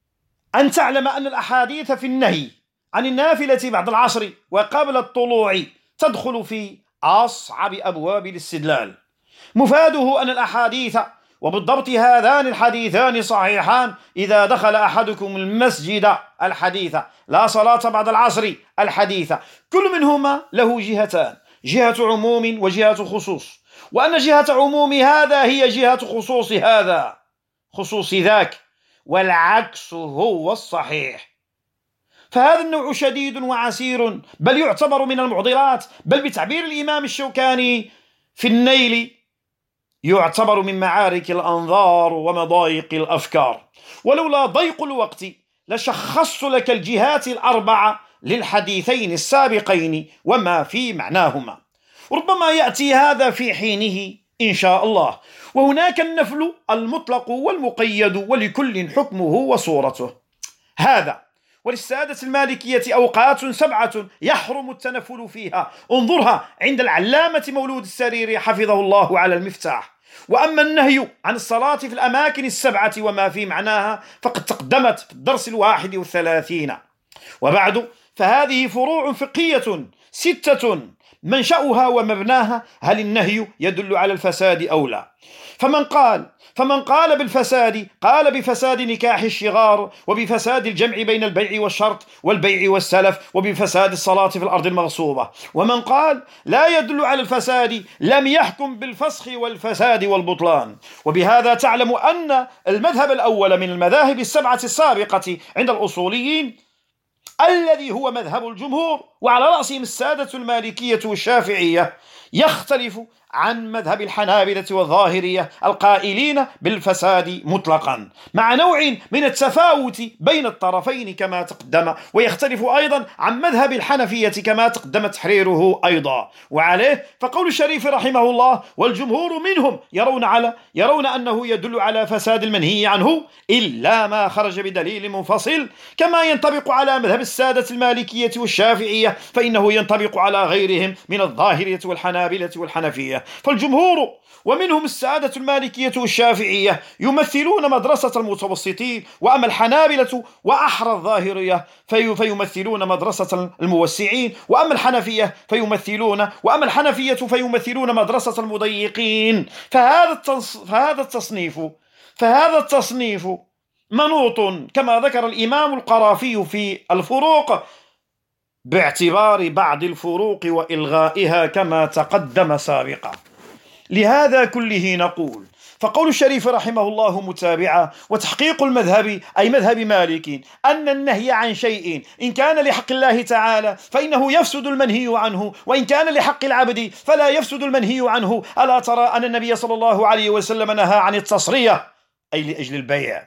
أن تعلم أن الأحاديث في النهي عن النافلة بعد العصر وقبل الطلوع تدخل في أصعب أبواب الاستدلال. مفاده أن الأحاديث، وبالضبط هذان الحديثان صحيحان: إذا دخل أحدكم المسجد الحديث لا صلاة بعد العصر الحديث، كل منهما له جهتان، جهة عموم وجهة خصوص، وأن جهة عموم هذا هي جهة خصوص هذا خصوص ذاك، والعكس هو الصحيح. فهذا النوع شديد وعسير، بل يعتبر من المعضلات، بل بتعبير الإمام الشوكاني في النيل يعتبر من معارك الأنظار ومضايق الأفكار. ولولا ضيق الوقت لشخصت لك الجهات الأربعة للحديثين السابقين وما في معناهما، ربما يأتي هذا في حينه إن شاء الله. وهناك النفل المطلق والمقيد ولكل حكمه وصورته. هذا وللسادة المالكية أوقات سبعة يحرم التنفل فيها، انظرها عند العلامة مولود السريري حفظه الله على المفتاح. وأما النهي عن الصلاة في الأماكن السبعة وما في معناها فقد تقدمت في الدرس الواحد والثلاثين. وبعد فهذه فروع فقهية ستة منشأها ومبناها هل النهي يدل على الفساد أو لا. فمن قال فمن قال بالفساد قال بفساد نكاح الشغار، وبفساد الجمع بين البيع والشرط والبيع والسلف، وبفساد الصلاة في الأرض المغصوبة. ومن قال لا يدل على الفساد لم يحكم بالفسخ والفساد والبطلان. وبهذا تعلم أن المذهب الأول من المذاهب السبعة السابقة عند الأصوليين الذي هو مذهب الجمهور وعلى رأسهم السادة المالكية والشافعية يختلف عن مذهب الحنابلة والظاهرية القائلين بالفساد مطلقا، مع نوع من التفاوت بين الطرفين كما تقدم، ويختلف أيضا عن مذهب الحنفية كما تقدم تحريره أيضا. وعليه فقول الشريف رحمه الله: والجمهور منهم يرون على يرون أنه يدل على فساد المنهي عنه إلا ما خرج بدليل منفصل، كما ينطبق على مذهب السادة المالكية والشافعية فإنه ينطبق على غيرهم من الظاهرية والحنابلة والحنفية. فالجمهور ومنهم السادة المالكية والشافعية يمثلون مدرسة المتوسطين، وأما الحنابلة وأحرى الظاهرية في فيمثلون مدرسة الموسعين، وأما الحنفية فيمثلون وأما الحنفية فيمثلون مدرسة المضيقين. فهذا التص... فهذا التصنيف فهذا التصنيف منوط كما ذكر الإمام القرافي في الفروق باعتبار بعض الفروق وإلغائها كما تقدم سابقا. لهذا كله نقول فقول الشريف رحمه الله متابعة، وتحقيق المذهب أي مذهب مالك أن النهي عن شيء إن كان لحق الله تعالى فإنه يفسد المنهي عنه، وإن كان لحق العبد فلا يفسد المنهي عنه. ألا ترى أن النبي صلى الله عليه وسلم نهى عن التصرية أي لأجل البيع،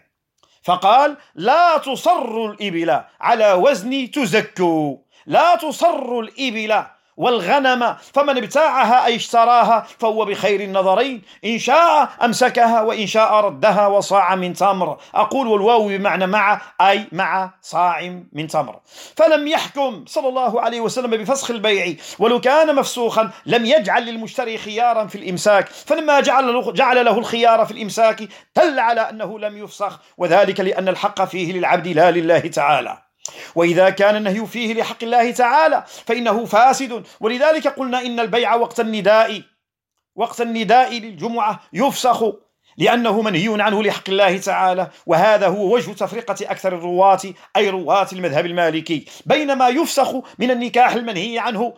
فقال لا تصر الإبل على وزن تزكوا، لا تصر الإبل والغنم، فمن ابتاعها أي اشتراها فهو بخير النظرين، إن شاء أمسكها وإن شاء ردها وصاع من تمر. أقول والواو بمعنى مع أي مع صاع من تمر. فلم يحكم صلى الله عليه وسلم بفسخ البيع، ولو كان مفسوخا لم يجعل للمشتري خيارا في الإمساك، فلما جعل له, جعل له الخيار في الإمساك دل على أنه لم يفسخ، وذلك لأن الحق فيه للعبد لا لله تعالى. وإذا كان النهي فيه لحق الله تعالى فإنه فاسد، ولذلك قلنا إن البيع وقت النداء وقت النداء للجمعة يفسخ لأنه منهي عنه لحق الله تعالى. وهذا هو وجه تفرقة أكثر الرواة أي رواة المذهب المالكي بين ما يفسخ من النكاح المنهي عنه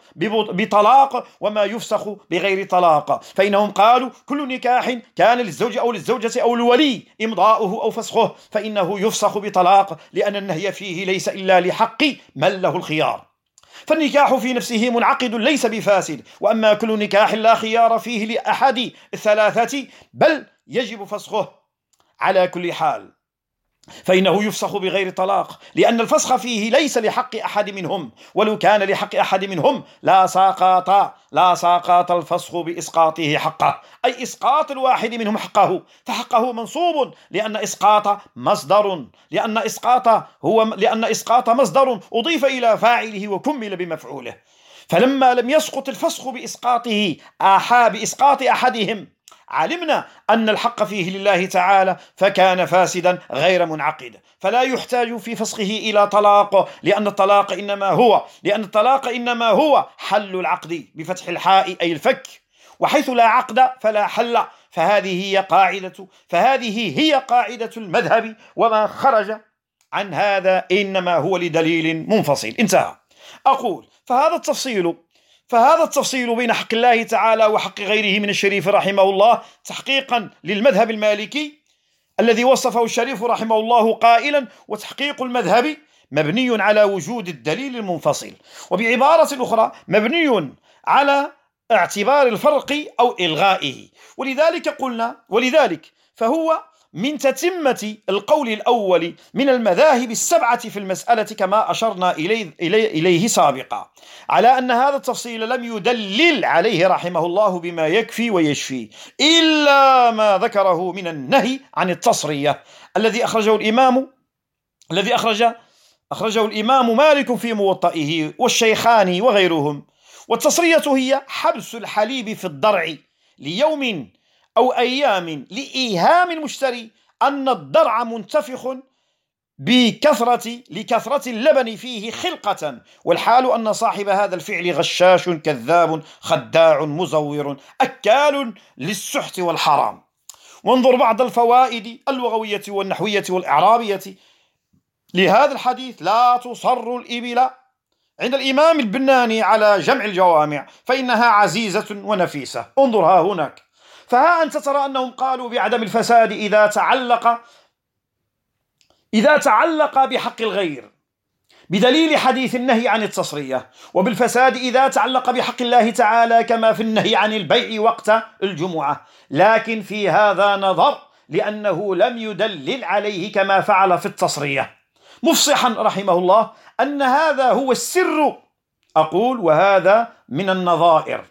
بطلاق وما يفسخ بغير طلاق. فإنهم قالوا كل نكاح كان للزوج أو للزوجة أو الولي إمضاؤه أو فسخه فإنه يفسخ بطلاق، لأن النهي فيه ليس إلا لحق من له الخيار. فالنكاح في نفسه منعقد ليس بفاسد، وأما كل نكاح لا خيار فيه لأحد الثلاثة بل يجب فسخه على كل حال فإنه يفسخ بغير طلاق، لأن الفسخ فيه ليس لحق أحد منهم، ولو كان لحق أحد منهم لا ساقط لا ساقط الفسخ بإسقاطه حقه، أي إسقاط الواحد منهم حقه، فحقه منصوب لأن إسقاط مصدر لأن إسقاط هو لأن إسقاط مصدر أضيف إلى فاعله وكمل بمفعوله. فلما لم يسقط الفسخ بإسقاطه أحا بإسقاط أحدهم علمنا أن الحق فيه لله تعالى فكان فاسدا غير منعقد، فلا يحتاج في فسخه إلى طلاق، لأن الطلاق إنما هو لأن الطلاق إنما هو حل العقد بفتح الحاء أي الفك، وحيث لا عقد فلا حل. فهذه هي قاعدة فهذه هي قاعدة المذهب، وما خرج عن هذا إنما هو لدليل منفصل. انتهى. أقول فهذا التفصيل فهذا التفصيل بين حق الله تعالى وحق غيره من الشريف رحمه الله تحقيقا للمذهب المالكي الذي وصفه الشريف رحمه الله قائلا وتحقيق المذهب مبني على وجود الدليل المنفصل، وبعبارة أخرى مبني على اعتبار الفرق أو إلغائه. ولذلك قلنا ولذلك فهو من تتمة القول الأول من المذاهب السبعة في المسألة كما أشرنا إليه, إليه, إليه سابقا، على أن هذا التفصيل لم يدلل عليه رحمه الله بما يكفي ويشفي إلا ما ذكره من النهي عن التصرية الذي أخرجه الإمام الذي أخرج أخرجه الإمام مالك في موطئه والشيخان وغيرهم. والتصرية هي حبس الحليب في الضرع ليوم أو أيام لإيهام المشتري أن الضرع منتفخ بكثرة لكثرة اللبن فيه خلقة، والحال أن صاحب هذا الفعل غشاش كذاب خداع مزور أكال للسحت والحرام. وانظر بعض الفوائد اللغوية والنحوية والإعرابية لهذا الحديث لا تصر الإبل عند الإمام البناني على جمع الجوامع فإنها عزيزة ونفيسة. انظرها هناك، فها أنت ترى أنهم قالوا بعدم الفساد إذا تعلق إذا تعلق بحق الغير بدليل حديث النهي عن التصرية، وبالفساد إذا تعلق بحق الله تعالى كما في النهي عن البيع وقت الجمعة. لكن في هذا نظر لأنه لم يدلل عليه كما فعل في التصرية، مفصحا رحمه الله أن هذا هو السر. أقول وهذا من النظائر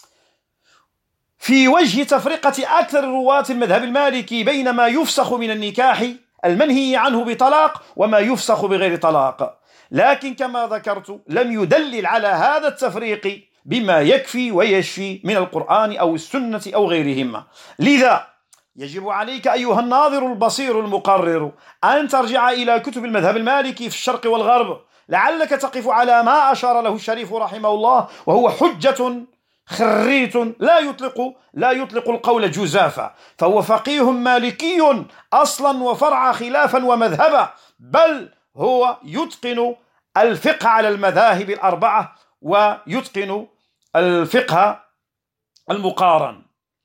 في وجه تفرقة أكثر رواة المذهب المالكي بين ما يفسخ من النكاح المنهي عنه بطلاق وما يفسخ بغير طلاق. لكن كما ذكرت لم يدلل على هذا التفريق بما يكفي ويشفي من القرآن أو السنة أو غيرهما. لذا يجب عليك أيها الناظر البصير المقرر أن ترجع إلى كتب المذهب المالكي في الشرق والغرب، لعلك تقف على ما أشار له الشريف رحمه الله، وهو حجة خريت لا يطلق لا يطلق القول جزافا، فهو فقيه مالكي أصلا وفرعا خلافا ومذهبا، بل هو يتقن الفقه على المذاهب الأربعة ويتقن الفقه المقارن.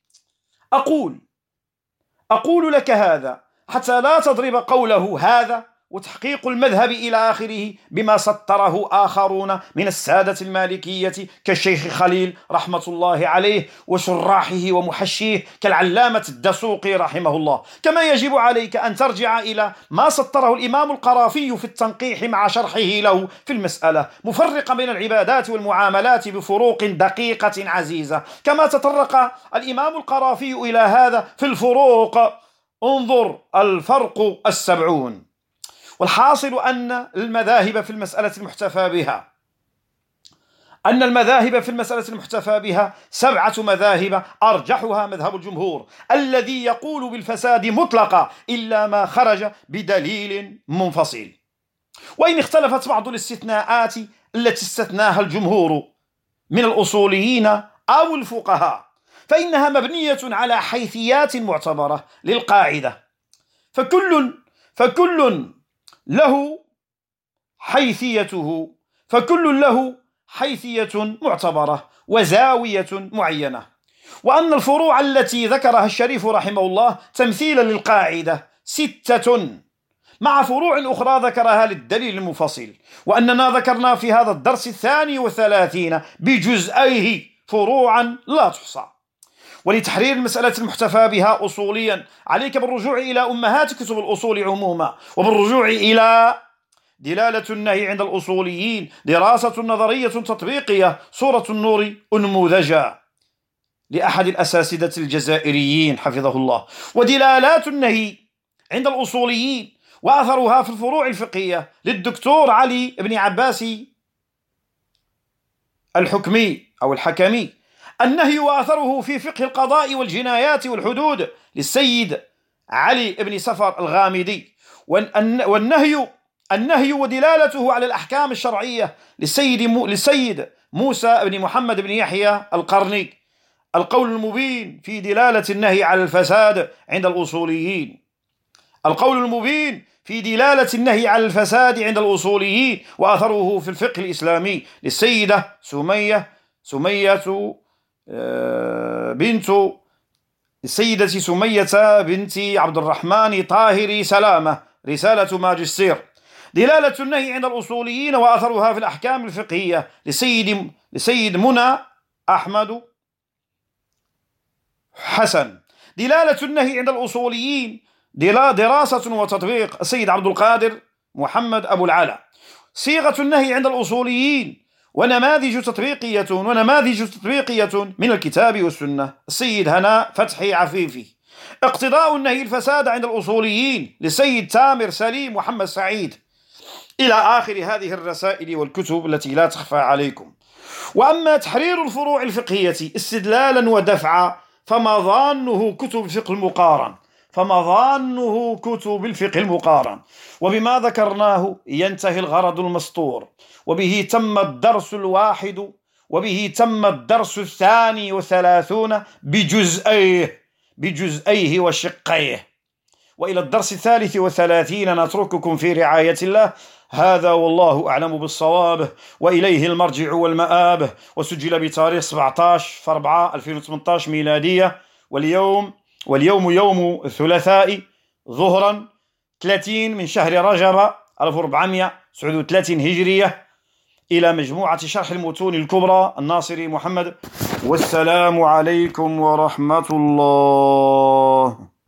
أقول أقول لك هذا حتى لا تضرب قوله هذا وتحقيق المذهب إلى آخره بما سطره آخرون من السادة المالكية كالشيخ خليل رحمة الله عليه وشراحه ومحشيه كالعلامة الدسوقي رحمه الله. كما يجب عليك أن ترجع إلى ما سطره الإمام القرافي في التنقيح مع شرحه له في المسألة، مفرقا بين العبادات والمعاملات بفروق دقيقة عزيزة، كما تطرق الإمام القرافي إلى هذا في الفروق. انظر الفرق السبعون. والحاصل أن المذاهب في المسألة المحتفى بها أن المذاهب في المسألة المحتفى بها سبعة مذاهب، أرجحها مذهب الجمهور الذي يقول بالفساد مطلقا إلا ما خرج بدليل منفصل، وإن اختلفت بعض الاستثناءات التي استثناها الجمهور من الأصوليين أو الفقهاء فإنها مبنية على حيثيات معتبرة للقاعدة، فكل فكل له حيثيته فكل له حيثية معتبرة وزاوية معينة، وأن الفروع التي ذكرها الشريف رحمه الله تمثيلا للقاعدة ستة مع فروع أخرى ذكرها للدليل المفصل، وأننا ذكرنا في هذا الدرس الثاني والثلاثين بجزئيه فروعا لا تحصى. ولتحرير المسألة المحتفى بها أصوليا عليك بالرجوع إلى أمهات كتب الأصول عموما، وبالرجوع إلى دلالة النهي عند الأصوليين، دراسة نظرية تطبيقية، سورة النور أنموذجا لأحد الأساتذة الجزائريين حفظه الله، ودلالات النهي عند الأصوليين وأثرها في الفروع الفقهية للدكتور علي بن عباس الحكمي أو الحكمي، النهي وأثره في فقه القضاء والجنايات والحدود للسيد علي بن سفر الغامدي، والنهي النهي ودلالته على الأحكام الشرعية للسيد للسيد موسى بن محمد بن يحيى القرني، القول المبين في دلالة النهي على الفساد عند الأصوليين، القول المبين في دلالة النهي على الفساد عند الأصوليين وأثره في الفقه الإسلامي للسيدة سمية سمية بنت السيدة سمية بنت عبد الرحمن طاهري سلامة، رسالة ماجستير. دلالة النهي عند الأصوليين وأثرها في الأحكام الفقهية لسيد لسيد منى أحمد حسن. دلالة النهي عند الأصوليين دراسة وتطبيق السيد عبد القادر محمد أبو العلا. صيغة النهي عند الأصوليين ونماذج تطبيقية ونماذج تطبيقية من الكتاب والسنة السيد هناء فتحي عفيفي. اقتضاء النهي الفساد عند الأصوليين لسيد تامر سليم محمد سعيد، إلى آخر هذه الرسائل والكتب التي لا تخفى عليكم. وأما تحرير الفروع الفقهية استدلالا ودفعا فمظانه كتب الفقه المقارن فمظانه كتب الفقه المقارن وبما ذكرناه ينتهي الغرض المسطور، وبه تم الدرس الواحد وبه تم الدرس الثاني وثلاثون بجزئيه بجزئيه وشقيه، وإلى الدرس الثالث والثلاثين نترككم في رعاية الله. هذا والله أعلم بالصواب، وإليه المرجع والمآب. وسجل بتاريخ سبعة عشر أربعة ألفين وثمانية عشر ميلادية، واليوم واليوم يوم الثلاثاء ظهرا ثلاثين من شهر رجب ألف وأربعمائة وتسعة وثلاثين هجرية، إلى مجموعة شرح المتون الكبرى الناصري محمد. والسلام عليكم ورحمة الله.